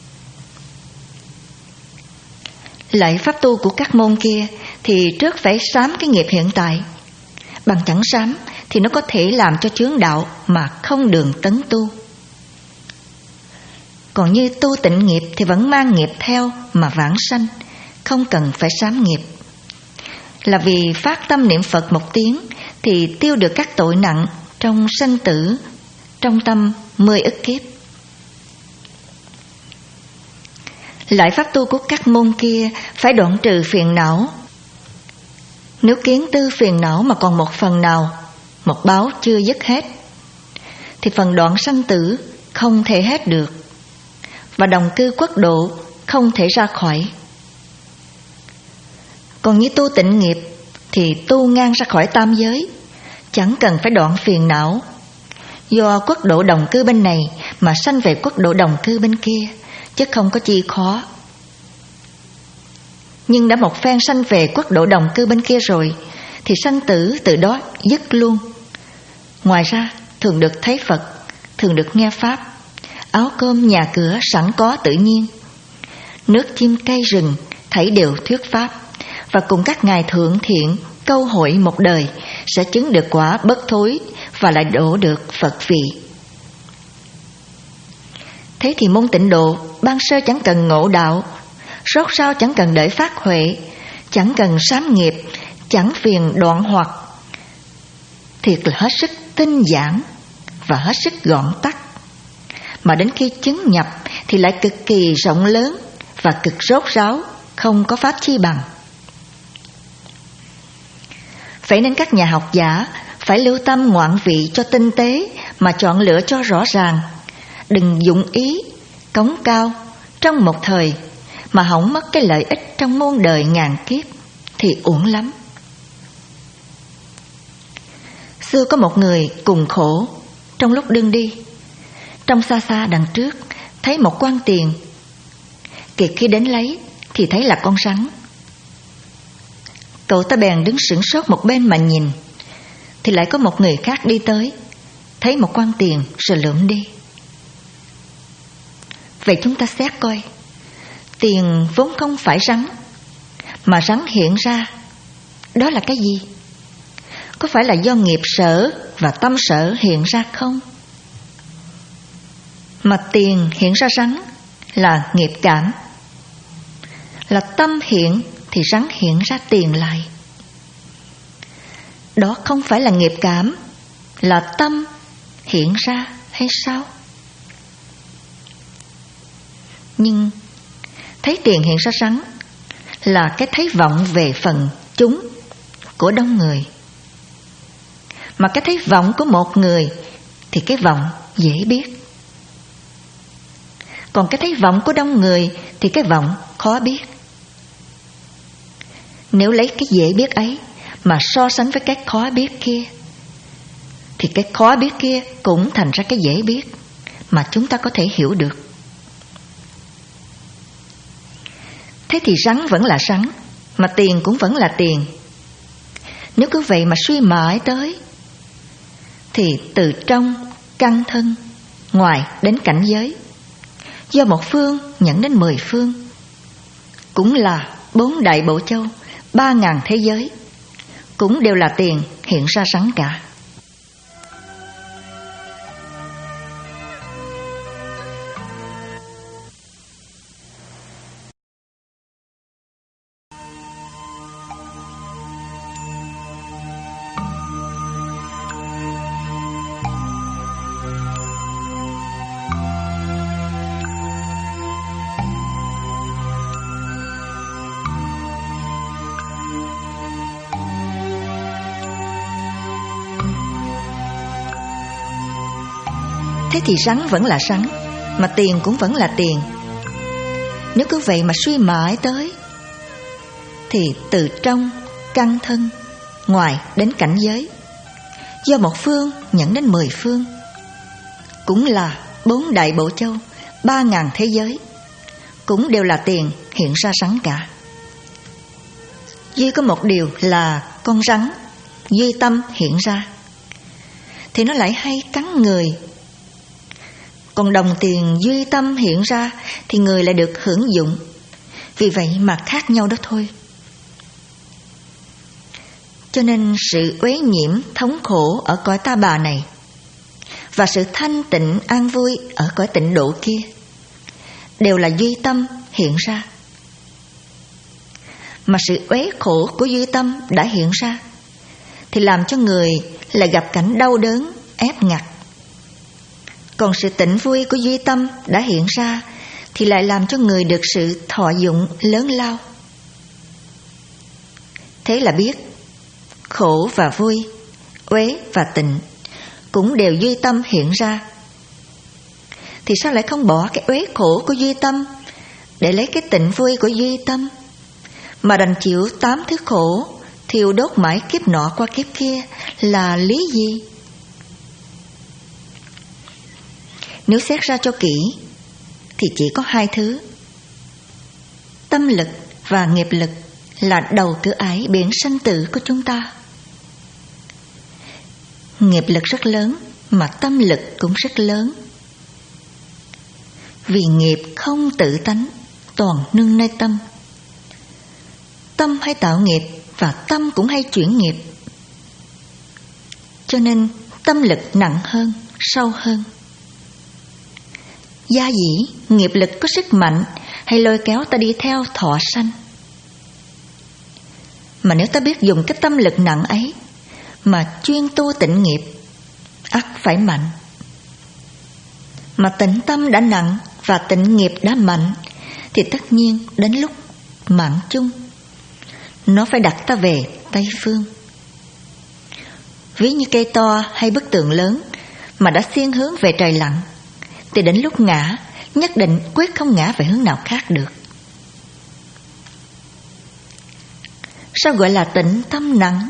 Speaker 1: Lại pháp tu của các môn kia thì trước phải sám cái nghiệp hiện tại. Bằng chẳng sám thì nó có thể làm cho chướng đạo mà không đường tấn tu. Còn như tu tịnh nghiệp thì vẫn mang nghiệp theo mà vãng sanh, không cần phải sám nghiệp. Là vì phát tâm niệm Phật một tiếng thì tiêu được các tội nặng trong sanh tử, trong tâm mười ức kiếp. Lại pháp tu của các môn kia phải đoạn trừ phiền não. Nếu kiến tư phiền não mà còn một phần nào, một báo chưa dứt hết, thì phần đoạn sanh tử không thể hết được, và đồng cư quốc độ không thể ra khỏi. Còn như tu tịnh nghiệp thì tu ngang ra khỏi tam giới, chẳng cần phải đoạn phiền não. Do quốc độ đồng cư bên này mà sanh về quốc độ đồng cư bên kia, chứ không có chi khó. Nhưng đã một phen sanh về quốc độ đồng cư bên kia rồi thì sanh tử từ đó dứt luôn. Ngoài ra thường được thấy Phật, thường được nghe pháp, áo cơm nhà cửa sẵn có tự nhiên, nước chim cây rừng thảy đều thuyết pháp, và cùng các ngài thượng thiện câu hội một đời sẽ chứng được quả bất thối và lại đổ được Phật vị. Thế thì môn tịnh độ ban sơ chẳng cần ngộ đạo, rốt ráo chẳng cần đợi phát huệ, chẳng cần sám nghiệp, chẳng phiền đoạn hoặc. Thiệt là hết sức tinh giản và hết sức gọn tắt. Mà đến khi chứng nhập thì lại cực kỳ rộng lớn và cực rốt ráo, không có pháp chi bằng. Vậy nên các nhà học giả Phải lưu tâm ngoạn vị cho tinh tế mà chọn lựa cho rõ ràng. Đừng dụng ý, cống cao trong một thời mà hỏng mất cái lợi ích trong muôn đời ngàn kiếp thì uổng lắm. Xưa có một người cùng khổ trong lúc đương đi. Trong xa xa đằng trước thấy một quan tiền, kịp khi đến lấy thì thấy là con rắn. Cậu ta bèn đứng sửng sốt một bên mà nhìn, thì lại có một người khác đi tới, thấy một quan tiền rồi lượm đi. Vậy chúng ta xét coi, tiền vốn không phải rắn, mà rắn hiện ra đó là cái gì? Có phải là do nghiệp sở và tâm sở hiện ra không? Mà tiền hiện ra rắn là nghiệp cảm, là tâm hiện thì rắn hiện ra tiền lại. Đó không phải là nghiệp cảm, là tâm hiện ra hay sao? Nhưng thấy tiền hiện ra rắn là cái thấy vọng về phần chúng của đông người. Mà cái thấy vọng của một người thì cái vọng dễ biết. Còn cái thấy vọng của đông người thì cái vọng khó biết. Nếu lấy cái dễ biết ấy mà so sánh với cái khó biết kia, thì cái khó biết kia cũng thành ra cái dễ biết mà chúng ta có thể hiểu được. Thế thì rắn vẫn là rắn, mà tiền cũng vẫn là tiền. Nếu cứ vậy mà suy mãi tới, thì từ trong căn thân, ngoài đến cảnh giới, do một phương nhận đến mười phương, cũng là bốn đại bộ châu, ba ngàn thế giới, cũng đều là tiền hiện ra rắn cả. Thế thì rắn vẫn là rắn, mà tiền cũng vẫn là tiền. Nếu cứ vậy mà suy mãi tới, thì từ trong căn thân, ngoài đến cảnh giới, do một phương nhận đến mười phương, cũng là bốn đại bộ châu, ba ngàn thế giới, cũng đều là tiền hiện ra rắn cả. Duy có một điều là con rắn duy tâm hiện ra, thì nó lại hay cắn người. Còn đồng tiền duy tâm hiện ra thì người lại được hưởng dụng. Vì vậy mà khác nhau đó thôi. Cho nên sự uế nhiễm thống khổ ở cõi ta bà này và sự thanh tịnh an vui ở cõi tịnh độ kia đều là duy tâm hiện ra. Mà sự uế khổ của duy tâm đã hiện ra thì làm cho người lại gặp cảnh đau đớn, ép ngặt. Còn sự tịnh vui của duy tâm đã hiện ra thì lại làm cho người được sự thọ dụng lớn lao. Thế là biết khổ và vui, uế và tịnh cũng đều duy tâm hiện ra. Thì sao lại không bỏ cái uế khổ của duy tâm để lấy cái tịnh vui của duy tâm, mà đành chịu tám thứ khổ thiêu đốt mãi kiếp nọ qua kiếp kia là lý gì? Nếu xét ra cho kỹ thì chỉ có hai thứ. Tâm lực và nghiệp lực là đầu cửa ải biển sanh tử của chúng ta. Nghiệp lực rất lớn mà tâm lực cũng rất lớn. Vì nghiệp không tự tánh, toàn nương nơi tâm. Tâm hay tạo nghiệp và tâm cũng hay chuyển nghiệp. Cho nên tâm lực nặng hơn, sâu hơn. Gia dĩ nghiệp lực có sức mạnh hay lôi kéo ta đi theo thọ sanh. Mà nếu ta biết dùng cái tâm lực nặng ấy mà chuyên tu tịnh nghiệp, ắt phải mạnh. Mà tịnh tâm đã nặng và tịnh nghiệp đã mạnh thì tất nhiên đến lúc mạng chung nó phải đặt ta về Tây Phương. ví như cây to hay bức tượng lớn mà đã xiên hướng về trời lặng, thì đến lúc ngã nhất định quyết không ngã về hướng nào khác được. Sao gọi là tịnh tâm nặng?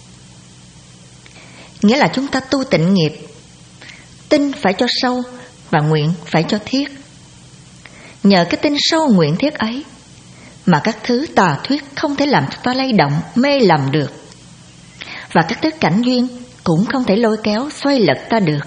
Speaker 1: Nghĩa là chúng ta tu tịnh nghiệp, tin phải cho sâu và nguyện phải cho thiết. Nhờ cái tin sâu nguyện thiết ấy mà các thứ tà thuyết không thể làm cho ta lay động, mê lầm được, và các thứ cảnh duyên cũng không thể lôi kéo, xoay lật ta được.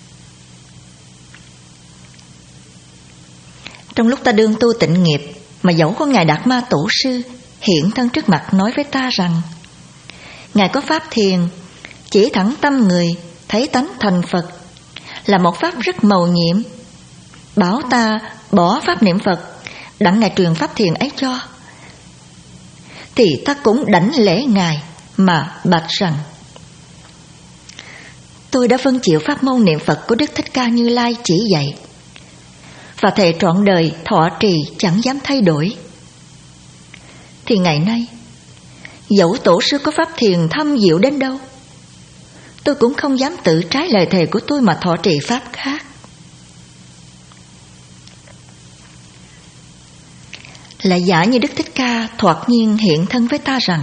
Speaker 1: Trong lúc ta đương tu tịnh nghiệp, mà dẫu có Ngài Đạt Ma Tổ Sư hiện thân trước mặt nói với ta rằng Ngài có pháp thiền chỉ thẳng tâm người, thấy tánh thành Phật, là một pháp rất mầu nhiệm, bảo ta bỏ pháp niệm Phật, đặng Ngài truyền pháp thiền ấy cho, thì ta cũng đảnh lễ Ngài mà bạch rằng: tôi đã vâng chịu pháp môn niệm Phật của Đức Thích Ca Như Lai chỉ dạy, và thề trọn đời thọ trì chẳng dám thay đổi. Thì ngày nay, dẫu Tổ Sư có pháp thiền thâm diệu đến đâu, tôi cũng không dám tự trái lời thề của tôi mà thọ trì pháp khác. Lại giả như Đức Thích Ca thoạt nhiên hiện thân với ta rằng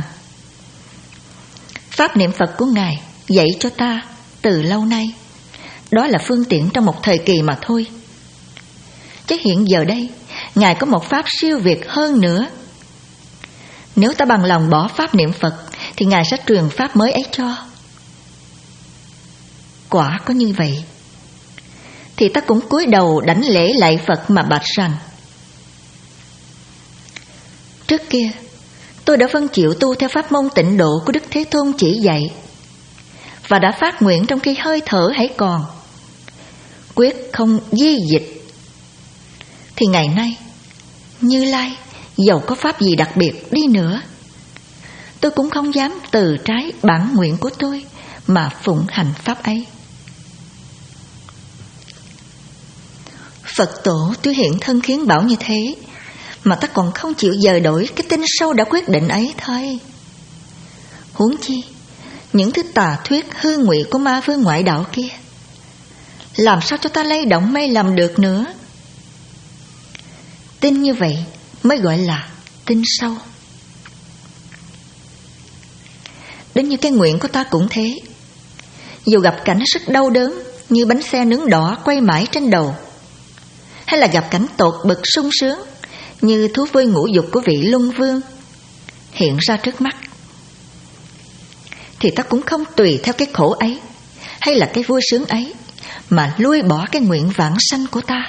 Speaker 1: pháp niệm Phật của Ngài dạy cho ta từ lâu nay, đó là phương tiện trong một thời kỳ mà thôi. Chứ hiện giờ đây Ngài có một pháp siêu việt hơn nữa. Nếu ta bằng lòng bỏ pháp niệm Phật thì Ngài sẽ truyền pháp mới ấy cho. Quả có như vậy, thì ta cũng cúi đầu đảnh lễ lạy Phật mà bạch rằng: trước kia tôi đã vâng chịu tu theo pháp môn tịnh độ của Đức Thế Tôn chỉ dạy, và đã phát nguyện trong khi hơi thở hãy còn, quyết không di dịch. Thì ngày nay Như Lai dầu có pháp gì đặc biệt đi nữa, tôi cũng không dám từ trái bản nguyện của tôi mà phụng hành pháp ấy. Phật Tổ tuy hiện thân khiến bảo như thế, mà ta còn không chịu dời đổi cái tin sâu đã quyết định ấy thôi. Huống chi những thứ tà thuyết hư ngụy của ma vương ngoại đạo kia, làm sao cho ta lay động mê lầm được nữa. Tin như vậy mới gọi là tin sâu. Đến như cái nguyện của ta cũng thế. Dù gặp cảnh rất đau đớn như bánh xe nướng đỏ quay mãi trên đầu, hay là gặp cảnh tột bực sung sướng như thú vui ngũ dục của vị Luân Vương hiện ra trước mắt, thì ta cũng không tùy theo cái khổ ấy hay là cái vui sướng ấy mà lui bỏ cái nguyện vãng sanh của ta.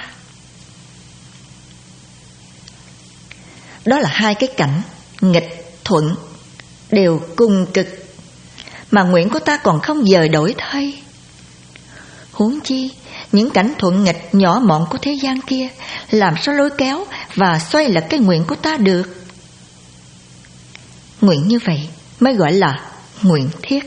Speaker 1: Đó là hai cái cảnh nghịch thuận đều cùng cực, mà nguyện của ta còn không dời đổi thay. Huống chi những cảnh thuận nghịch nhỏ mọn của thế gian kia làm sao lôi kéo và xoay lật cái nguyện của ta được. Nguyện như vậy mới gọi là nguyện thiết.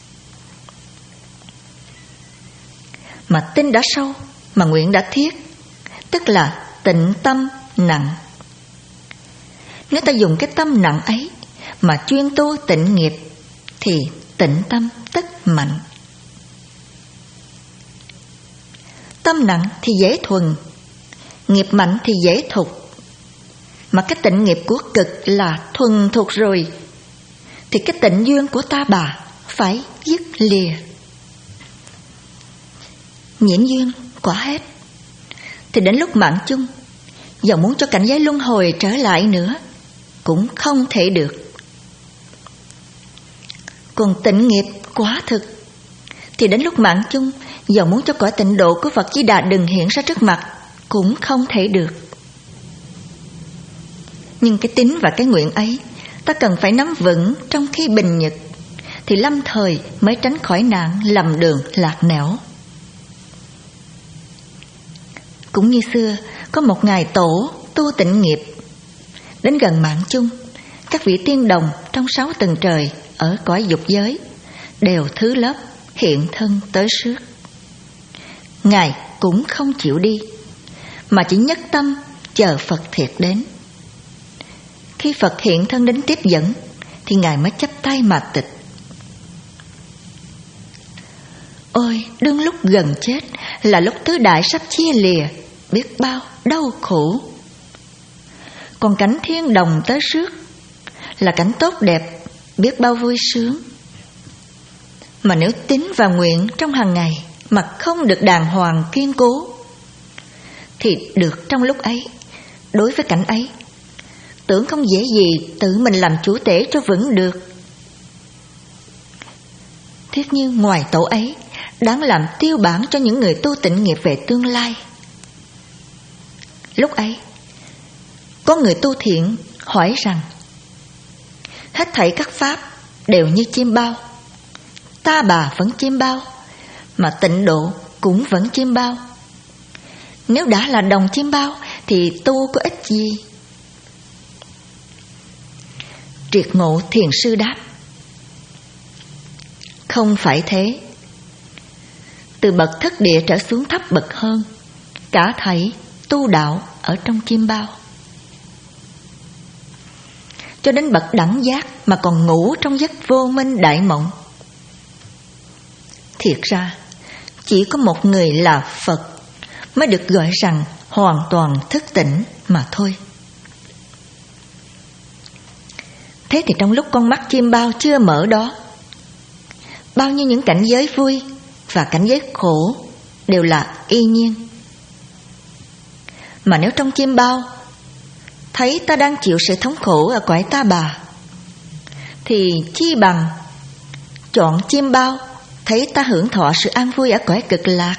Speaker 1: Mà tin đã sâu, mà nguyện đã thiết, tức là tịnh tâm nặng. Nếu ta dùng cái tâm nặng ấy mà chuyên tu tịnh nghiệp, thì tịnh tâm tất mạnh. Tâm nặng thì dễ thuần, nghiệp mạnh thì dễ thục. Mà cái tịnh nghiệp của cực là thuần thục rồi, thì cái tịnh duyên của ta bà phải dứt lìa. Nhiễm duyên quả hết, thì đến lúc mạng chung, dẫu muốn cho cảnh giới luân hồi trở lại nữa cũng không thể được. Còn tịnh nghiệp quả thực, thì đến lúc mạng chung, dẫu muốn cho cõi tịnh độ của Phật Di Đà đừng hiện ra trước mặt cũng không thể được. Nhưng cái tín và cái nguyện ấy ta cần phải nắm vững trong khi bình nhật, thì lâm thời mới tránh khỏi nạn lầm đường lạc nẻo. Cũng như xưa có một ngài tổ tu tịnh nghiệp, đến gần mạng chung, các vị tiên đồng trong sáu tầng trời ở cõi dục giới đều thứ lớp hiện thân tới rước. Ngài cũng không chịu đi, mà chỉ nhất tâm chờ Phật thiệt đến. Khi Phật hiện thân đến tiếp dẫn, thì Ngài mới chắp tay mà tịch. Ôi, đương lúc gần chết là lúc tứ đại sắp chia lìa, biết bao đau khổ. Còn cảnh thiên đồng tới rước là cảnh tốt đẹp, biết bao vui sướng. Mà nếu tín và nguyện trong hàng ngày mà không được đàng hoàng kiên cố, thì được trong lúc ấy, đối với cảnh ấy, tưởng không dễ gì tự mình làm chủ tể cho vững được. Thiết như ngoài tổ ấy, đáng làm tiêu bản cho những người tu tịnh nghiệp về tương lai. Lúc ấy, có người tu thiện hỏi rằng: hết thảy các pháp đều như chim bao, ta bà vẫn chim bao, mà tịnh độ cũng vẫn chim bao. Nếu đã là đồng chim bao thì tu có ích gì? Triệt Ngộ Thiền Sư đáp: không phải thế. Từ bậc thất địa trở xuống thấp bậc hơn, cả thảy tu đạo ở trong chim bao. Cho đến bậc đẳng giác mà còn ngủ trong giấc vô minh đại mộng. Thiệt ra chỉ có một người là Phật mới được gọi rằng hoàn toàn thức tỉnh mà thôi. Thế thì trong lúc con mắt chim bao chưa mở đó, bao nhiêu những cảnh giới vui và cảnh giới khổ đều là y nhiên. Mà nếu trong chim bao thấy ta đang chịu sự thống khổ ở cõi ta bà, thì chi bằng chọn chim bao thấy ta hưởng thọ sự an vui ở cõi cực lạc.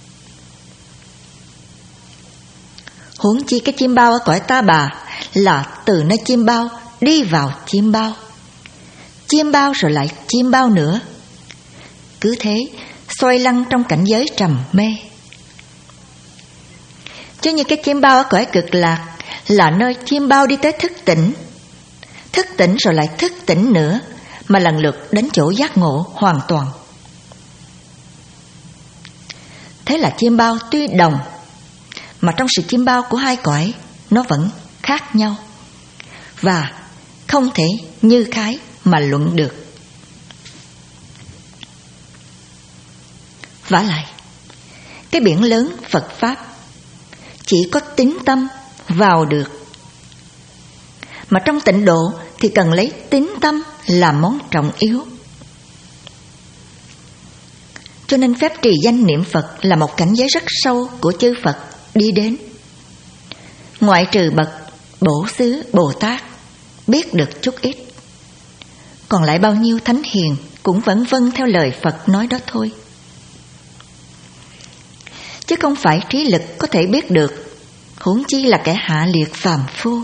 Speaker 1: Huống chi cái chim bao ở cõi ta bà là từ nơi chim bao đi vào chim bao, chim bao rồi lại chim bao nữa, cứ thế xoay lăn trong cảnh giới trầm mê. Chứ như cái chim bao ở cõi cực lạc là nơi chim bao đi tới thức tỉnh, thức tỉnh rồi lại thức tỉnh nữa, mà lần lượt đến chỗ giác ngộ hoàn toàn. Thế là chim bao tuy đồng, mà trong sự chim bao của hai cõi nó vẫn khác nhau, và không thể như khái mà luận được. Vả lại, cái biển lớn Phật Pháp chỉ có tín tâm vào được, mà trong tịnh độ thì cần lấy tín tâm làm món trọng yếu. Cho nên phép trì danh niệm Phật là một cảnh giới rất sâu của chư Phật đi đến. Ngoại trừ bậc Bổ Xứ Bồ Tát biết được chút ít, còn lại bao nhiêu thánh hiền cũng vẫn vâng theo lời Phật nói đó thôi, chứ không phải trí lực có thể biết được, huống chi là kẻ hạ liệt phàm phu.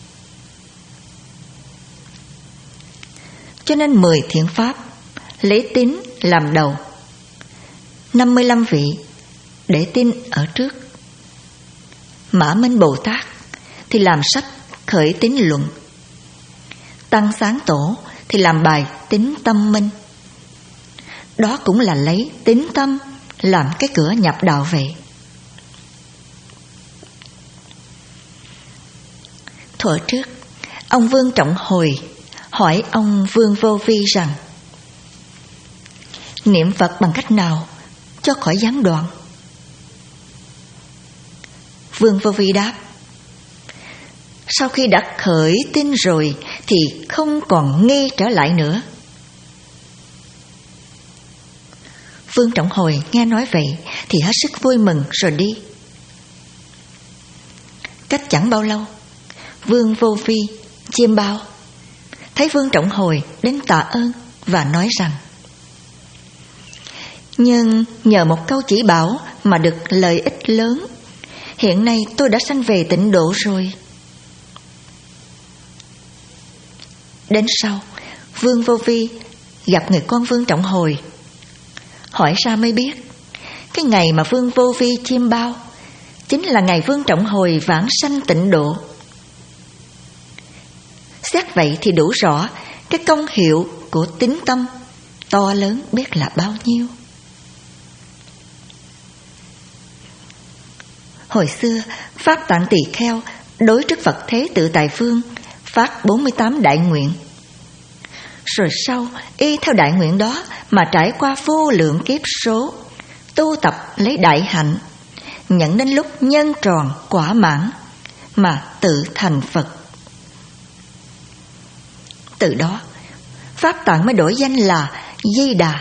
Speaker 1: Cho nên mười thiện pháp lấy tín làm đầu, năm mươi lăm vị để tin ở trước. Mã Minh Bồ Tát thì làm sách khởi tín luận, Tăng Sáng Tổ thì làm bài tín tâm minh. Đó cũng là lấy tín tâm làm cái cửa nhập đạo vậy. Thuở trước, ông Vương Trọng Hồi hỏi ông Vương Vô Vi rằng: niệm Phật bằng cách nào cho khỏi gián đoạn? Vương Vô Vi đáp: sau khi đã khởi tin rồi thì không còn nghi trở lại nữa. Vương Trọng Hồi nghe nói vậy thì hết sức vui mừng rồi đi. Cách chẳng bao lâu, Vương Vô Vi chiêm bao thấy Vương Trọng Hồi đến tạ ơn và nói rằng: nhưng nhờ một câu chỉ bảo mà được lợi ích lớn, hiện nay tôi đã sanh về tịnh độ rồi. Đến sau, Vương Vô Vi gặp người con Vương Trọng Hồi, hỏi ra mới biết cái ngày mà Vương Vô Vi chiêm bao chính là ngày Vương Trọng Hồi vãng sanh tịnh độ. Xét vậy thì đủ rõ cái công hiệu của tín tâm to lớn biết là bao nhiêu. Hồi xưa, Pháp Tạng Tỳ Kheo đối trước Phật Thế Tự Tại Phương phát bốn mươi tám đại nguyện, Rồi sau y theo đại nguyện đó mà trải qua vô lượng kiếp số, tu tập lấy đại hạnh, nhận đến lúc nhân tròn quả mãn mà tự thành Phật. Từ đó Pháp Tạng mới đổi danh là Di Đà.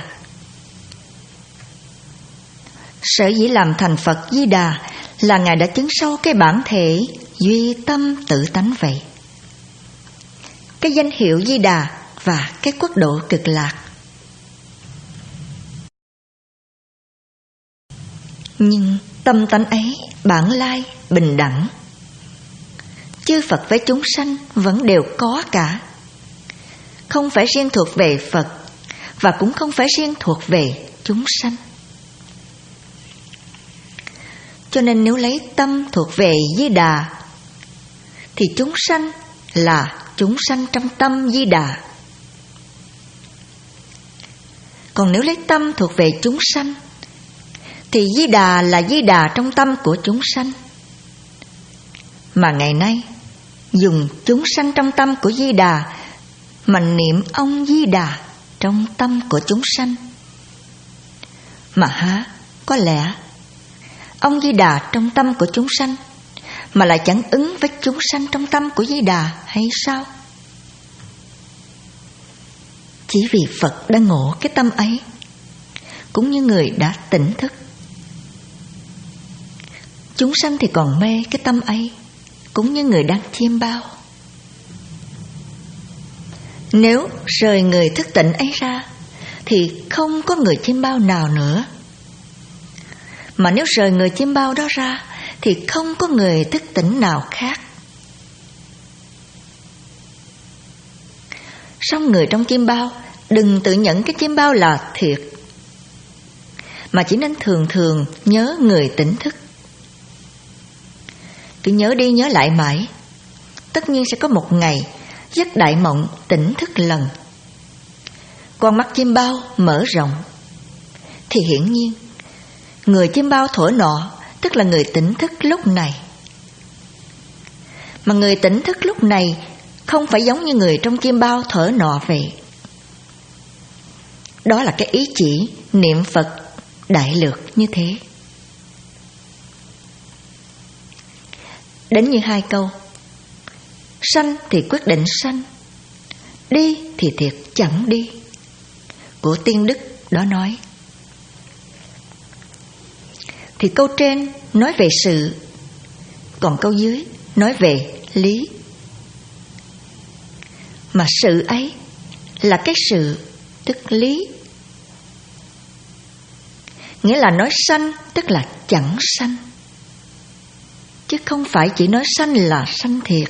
Speaker 1: Sở dĩ làm thành Phật Di Đà là Ngài đã chứng sâu cái bản thể duy tâm tự tánh vậy. Cái danh hiệu Di Đà và cái quốc độ cực lạc. Nhưng tâm tánh ấy bản lai bình đẳng. Chư Phật với chúng sanh vẫn đều có cả. Không phải riêng thuộc về Phật và cũng không phải riêng thuộc về chúng sanh. Cho nên nếu lấy tâm thuộc về Di Đà thì chúng sanh là chúng sanh trong tâm Di Đà. Còn nếu lấy tâm thuộc về chúng sanh thì Di Đà là Di Đà trong tâm của chúng sanh. Mà ngày nay dùng chúng sanh trong tâm của Di Đà mà niệm ông Di Đà trong tâm của chúng sanh. Mà há, có lẽ ông Di Đà trong tâm của chúng sanh mà lại chẳng ứng với chúng sanh trong tâm của Di Đà hay sao? Chỉ vì Phật đã ngộ cái tâm ấy, cũng như người đã tỉnh thức. Chúng sanh thì còn mê cái tâm ấy, cũng như người đang chiêm bao. Nếu rời người thức tỉnh ấy ra thì không có người chiêm bao nào nữa. Mà nếu rời người chiêm bao đó ra thì không có người thức tỉnh nào khác. Song người trong chiêm bao đừng tự nhận cái chiêm bao là thiệt, mà chỉ nên thường thường nhớ người tỉnh thức. Cứ nhớ đi nhớ lại mãi, tất nhiên sẽ có một ngày giấc đại mộng tỉnh thức lần, con mắt chiêm bao mở rộng, thì hiển nhiên người chiêm bao thuở nọ tức là người tỉnh thức lúc này. Mà người tỉnh thức lúc này không phải giống như người trong chiêm bao thuở nọ vậy. Đó là cái ý chỉ niệm Phật đại lược như thế. Đến như hai câu: sanh thì quyết định sanh, đi thì thiệt chẳng đi, của Tiên Đức đó nói. Thì câu trên nói về sự, còn câu dưới nói về lý. Mà sự ấy là cái sự tức lý, nghĩa là nói sanh tức là chẳng sanh, chứ không phải chỉ nói sanh là sanh thiệt.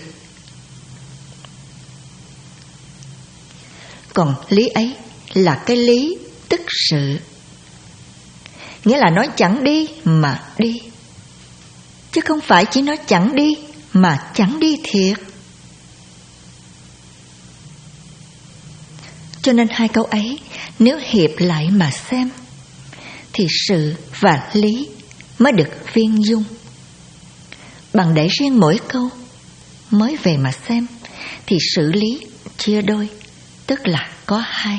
Speaker 1: Còn lý ấy là cái lý tức sự, nghĩa là nói chẳng đi mà đi, chứ không phải chỉ nói chẳng đi mà chẳng đi thiệt. Cho nên hai câu ấy nếu hiệp lại mà xem thì sự và lý mới được viên dung. Bằng để riêng mỗi câu mới về mà xem thì sự lý chia đôi, tức là có hai.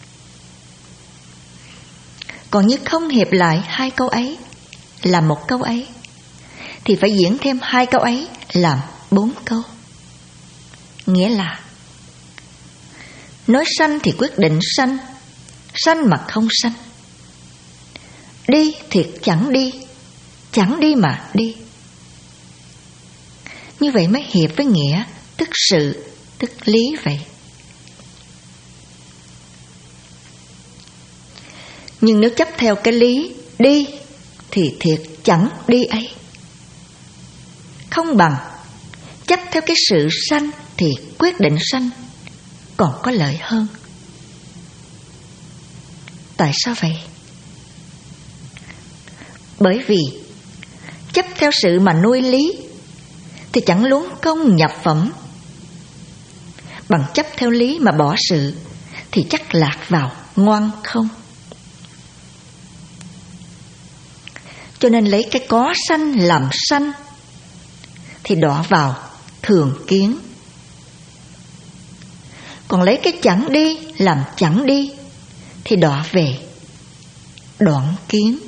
Speaker 1: Còn như không hiệp lại hai câu ấy là một câu ấy thì phải diễn thêm hai câu ấy làm bốn câu. Nghĩa là nói sanh thì quyết định sanh, sanh mà không sanh, đi thiệt chẳng đi, chẳng đi mà đi. Như vậy mới hiệp với nghĩa tức sự tức lý vậy. Nhưng nếu chấp theo cái lý đi thì thiệt chẳng đi ấy, không bằng chấp theo cái sự sanh thì quyết định sanh còn có lợi hơn. Tại sao vậy? Bởi vì chấp theo sự mà nuôi lý thì chẳng luống công nhập phẩm, bằng chấp theo lý mà bỏ sự thì chắc lạc vào ngoan không. Cho nên lấy cái có sanh làm sanh thì đọa vào thường kiến. còn lấy cái chẳng đi làm chẳng đi thì đọa về đoạn kiến.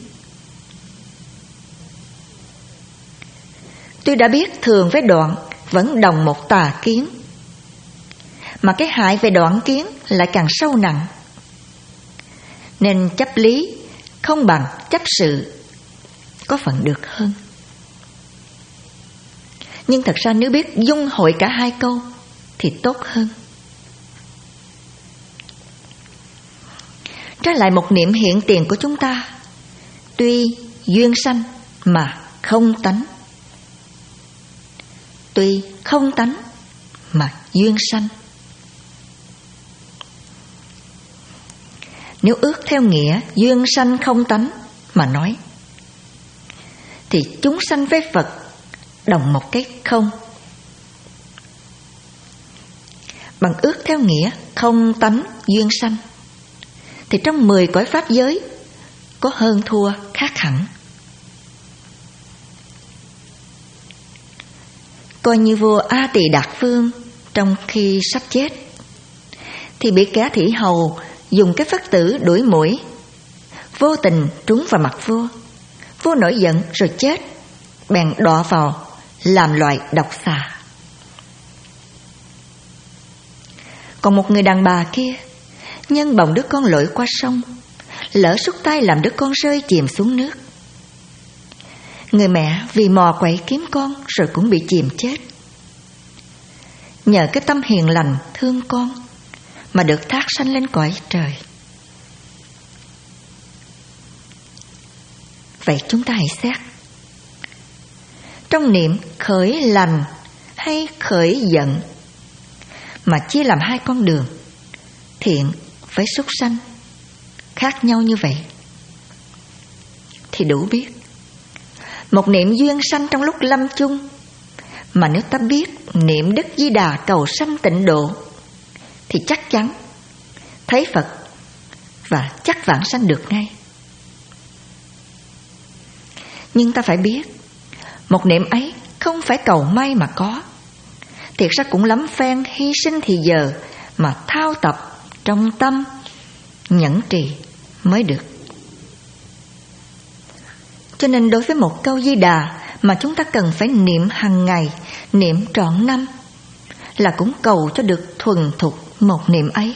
Speaker 1: Tôi đã biết thường với đoạn vẫn đồng một tà kiến, mà cái hại về đoạn kiến lại càng sâu nặng. Nên chấp lý không bằng chấp sự có phần được hơn. Nhưng thật ra nếu biết dung hội cả hai câu thì tốt hơn. Trái lại một niệm hiện tiền của chúng ta tuy duyên sanh mà không tánh, tuy không tánh mà duyên sanh. Nếu ước theo nghĩa duyên sanh không tánh mà nói thì chúng sanh với Phật đồng một cái không. Bằng ước theo nghĩa không tánh duyên sanh thì trong mười cõi pháp giới có hơn thua khác hẳn. Coi như vua A Tỳ Đạt Phương trong khi sắp chết thì bị kẻ thị hầu dùng cái phất tử đuổi muỗi, vô tình trúng vào mặt vua. Vua nổi giận rồi chết, bèn đọa vào làm loài độc xà. Còn một người đàn bà kia nhân bồng đứa con lội qua sông, lỡ sút tay làm đứa con rơi chìm xuống nước. Người mẹ vì mò quậy kiếm con rồi cũng bị chìm chết. Nhờ cái tâm hiền lành thương con mà được thác sanh lên cõi trời. Vậy chúng ta hãy xét, trong niệm khởi lành hay khởi giận mà chia làm hai con đường, thiện với súc sanh, khác nhau như vậy thì đủ biết. Một niệm duyên sanh trong lúc lâm chung, mà nếu ta biết niệm Đức Di Đà cầu sanh tịnh độ thì chắc chắn thấy Phật và chắc vãng sanh được ngay. Nhưng ta phải biết, một niệm ấy không phải cầu may mà có. Thiệt ra cũng lắm phen hy sinh thì giờ mà thao tập trong tâm nhẫn trì mới được. Cho nên đối với một câu Di Đà mà chúng ta cần phải niệm hàng ngày, niệm trọn năm, là cũng cầu cho được thuần thục một niệm ấy.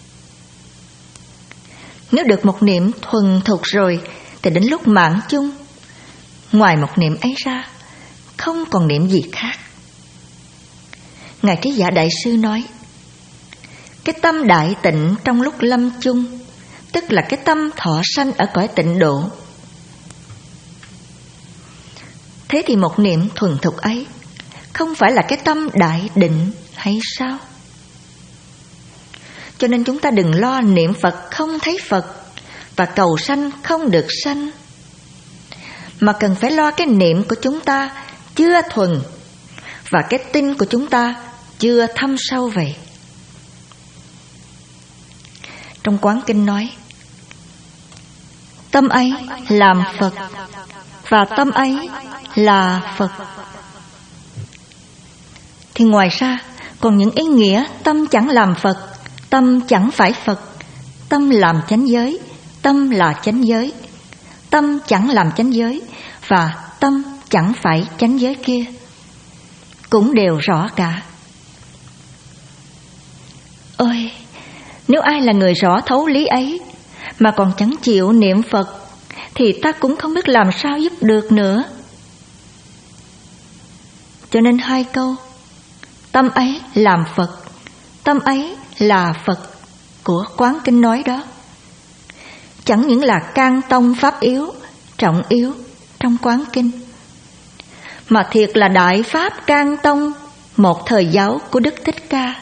Speaker 1: Nếu được một niệm thuần thục rồi thì đến lúc mạng chung, ngoài một niệm ấy ra không còn niệm gì khác. Ngài Trí Giả Đại Sư nói, cái tâm đại tịnh trong lúc lâm chung, tức là cái tâm thọ sanh ở cõi tịnh độ. Thế thì một niệm thuần thục ấy không phải là cái tâm đại định hay sao? Cho nên chúng ta đừng lo niệm Phật không thấy Phật và cầu sanh không được sanh, mà cần phải lo cái niệm của chúng ta chưa thuần và cái tin của chúng ta chưa thâm sâu vậy. Trong Quán Kinh nói, tâm ấy làm Phật và tâm ấy là Phật. Thì ngoài ra còn những ý nghĩa tâm chẳng làm Phật, tâm chẳng phải Phật, tâm làm chánh giới, tâm là chánh giới, tâm chẳng làm chánh giới và tâm chẳng phải chánh giới kia cũng đều rõ cả. Ôi, nếu ai là người rõ thấu lý ấy mà còn chẳng chịu niệm Phật thì ta cũng không biết làm sao giúp được nữa. Cho nên hai câu tâm ấy làm Phật, tâm ấy là Phật của Quán Kinh nói đó, chẳng những là can tông pháp yếu, trọng yếu trong Quán Kinh, mà thiệt là đại pháp can tông một thời giáo của Đức Thích Ca.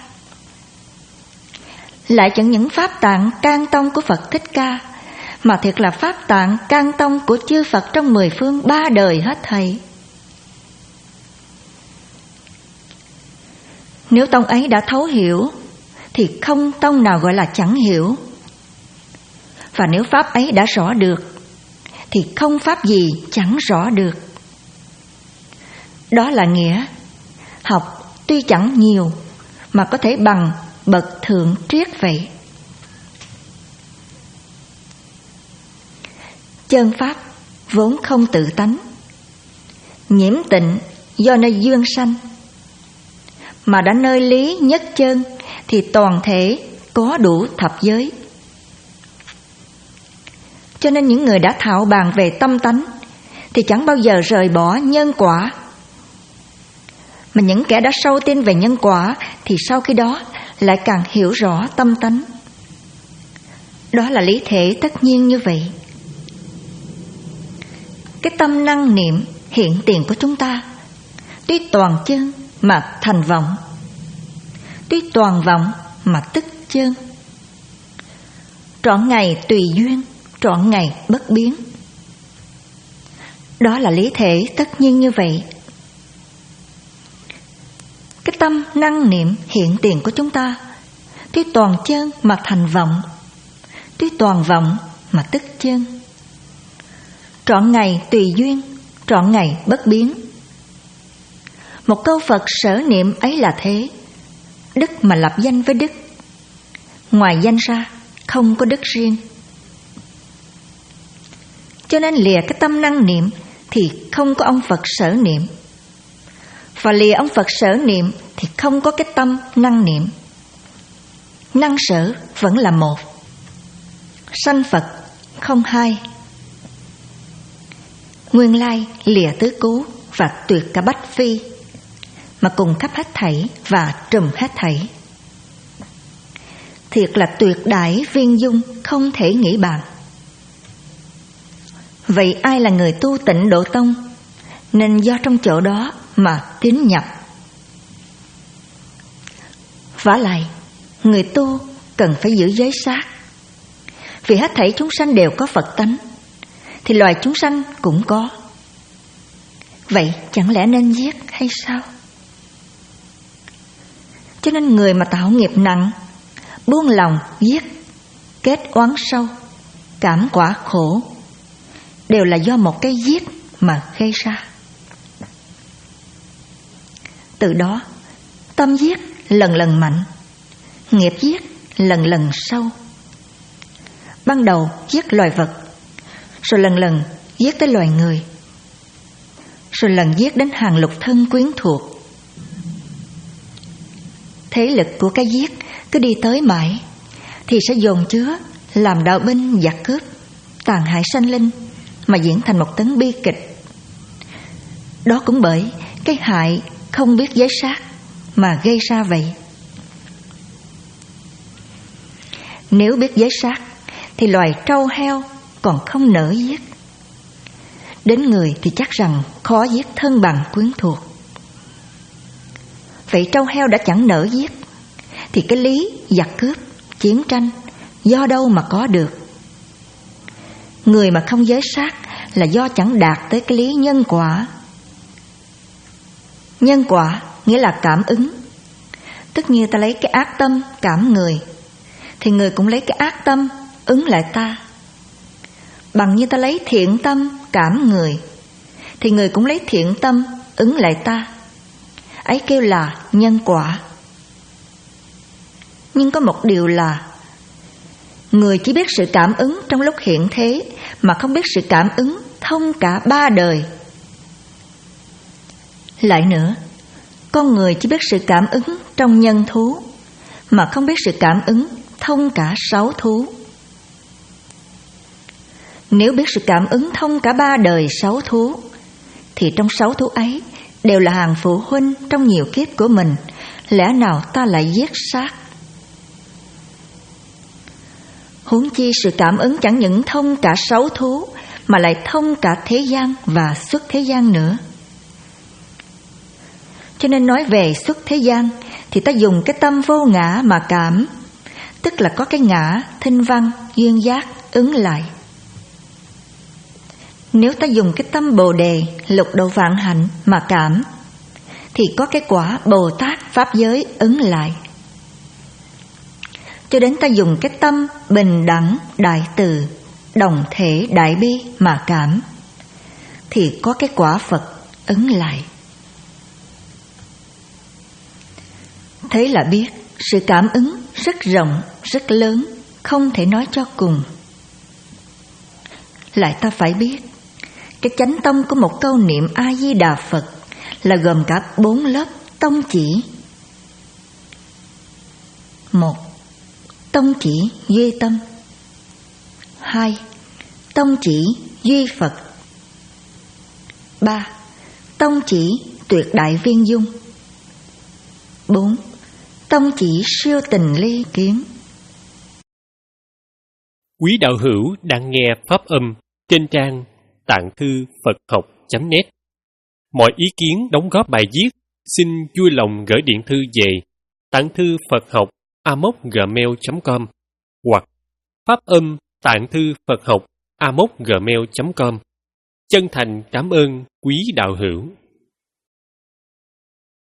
Speaker 1: Lại chẳng những pháp tạng can tông của Phật Thích Ca, mà thiệt là pháp tạng can tông của chư Phật trong mười phương ba đời hết thảy. Nếu tông ấy đã thấu hiểu thì không tông nào gọi là chẳng hiểu. Và nếu pháp ấy đã rõ được thì không pháp gì chẳng rõ được. Đó là nghĩa học tuy chẳng nhiều mà có thể bằng bậc thượng triết vậy. Chân pháp vốn không tự tánh, nhiễm tịnh do nơi duyên sanh, mà đã nơi lý nhất chân thì toàn thể có đủ thập giới. Cho nên những người đã thạo bàn về tâm tánh thì chẳng bao giờ rời bỏ nhân quả. Mà những kẻ đã sâu tin về nhân quả thì sau khi đó lại càng hiểu rõ tâm tánh. Đó là lý thể tất nhiên như vậy. Cái tâm năng niệm hiện tiền của chúng ta tuy toàn chân mà thành vọng, tuy toàn vọng mà tức chân, trọn ngày tùy duyên, trọn ngày bất biến. Đó là lý thể tất nhiên như vậy. Cái tâm năng niệm hiện tiền của chúng ta tuy toàn chân mà thành vọng, tuy toàn vọng mà tức chân, trọn ngày tùy duyên, trọn ngày bất biến. Một câu Phật sở niệm ấy là thế. Đức mà lập danh với đức, ngoài danh ra không có đức riêng. Cho nên lìa cái tâm năng niệm thì không có ông Phật sở niệm, và lìa ông Phật sở niệm thì không có cái tâm năng niệm. Năng sở vẫn là một, sanh Phật không hai. Nguyên lai lìa tứ cứu và tuyệt cả bách phi, mà cùng khắp hết thảy và trùm hết thảy. Thiệt là tuyệt đại viên dung, không thể nghĩ bàn. Vậy ai là người tu Tịnh Độ Tông, nên do trong chỗ đó mà tín nhập. Vả lại, người tu cần phải giữ giới sát, vì hết thảy chúng sanh đều có Phật tánh, thì loài chúng sanh cũng có. Vậy chẳng lẽ nên giết hay sao? Cho nên người mà tạo nghiệp nặng, buông lòng giết, kết oán sâu, cảm quả khổ, đều là do một cái giết mà gây ra. Từ đó tâm giết lần lần mạnh, nghiệp giết lần lần sâu. Ban đầu giết loài vật, rồi lần lần giết tới loài người, rồi lần giết đến hàng lục thân quyến thuộc. Thế lực của cái giết cứ đi tới mãi thì sẽ dồn chứa làm đạo binh giặc cướp, tàn hại sanh linh, mà diễn thành một tấn bi kịch. Đó cũng bởi cái hại không biết giới sát mà gây ra vậy. Nếu biết giới sát thì loài trâu heo còn không nỡ giết, đến người thì chắc rằng khó giết thân bằng quyến thuộc. Vậy trâu heo đã chẳng nỡ giết thì cái lý giặc cướp, chiến tranh do đâu mà có được? Người mà không giới sát là do chẳng đạt tới cái lý nhân quả. Nhân quả nghĩa là cảm ứng. Tức như ta lấy cái ác tâm cảm người, thì người cũng lấy cái ác tâm ứng lại ta. Bằng như ta lấy thiện tâm cảm người, thì người cũng lấy thiện tâm ứng lại ta. Ấy kêu là nhân quả. Nhưng có một điều là người chỉ biết sự cảm ứng trong lúc hiện thế, mà không biết sự cảm ứng thông cả ba đời. Lại nữa, con người chỉ biết sự cảm ứng trong nhân thú, mà không biết sự cảm ứng thông cả sáu thú. Nếu biết sự cảm ứng thông cả ba đời sáu thú, thì trong sáu thú ấy đều là hàng phụ huynh trong nhiều kiếp của mình, lẽ nào ta lại giết sát? Huống chi sự cảm ứng chẳng những thông cả sáu thú, mà lại thông cả thế gian và xuất thế gian nữa. Cho nên nói về xuất thế gian thì ta dùng cái tâm vô ngã mà cảm, tức là có cái ngã, thinh văn, duyên giác ứng lại. Nếu ta dùng cái tâm Bồ Đề, lục độ vạn hạnh mà cảm, thì có cái quả Bồ Tát Pháp giới ứng lại. Cho đến ta dùng cái tâm bình đẳng, đại từ, đồng thể, đại bi mà cảm, thì có cái quả Phật ứng lại. Thế là biết sự cảm ứng rất rộng, rất lớn, không thể nói cho cùng. Lại ta phải biết, cái chánh tông của một câu niệm A-di-đà Phật là gồm cả bốn lớp tông chỉ. Một, tông chỉ duy tâm. Hai, tông chỉ duy Phật. Ba, tông chỉ tuyệt đại viên dung. Bốn, tông chỉ siêu tình ly kiếm.
Speaker 2: Quý đạo hữu đang nghe pháp âm trên trang tạng thư Phật học chấm net. Mọi ý kiến đóng góp bài viết xin vui lòng gửi điện thư về tạng thư Phật học a m o c gmail chấm com hoặc pháp âm tạng thư Phật học a m o c gmail chấm com. Chân thành cảm ơn quý đạo hữu.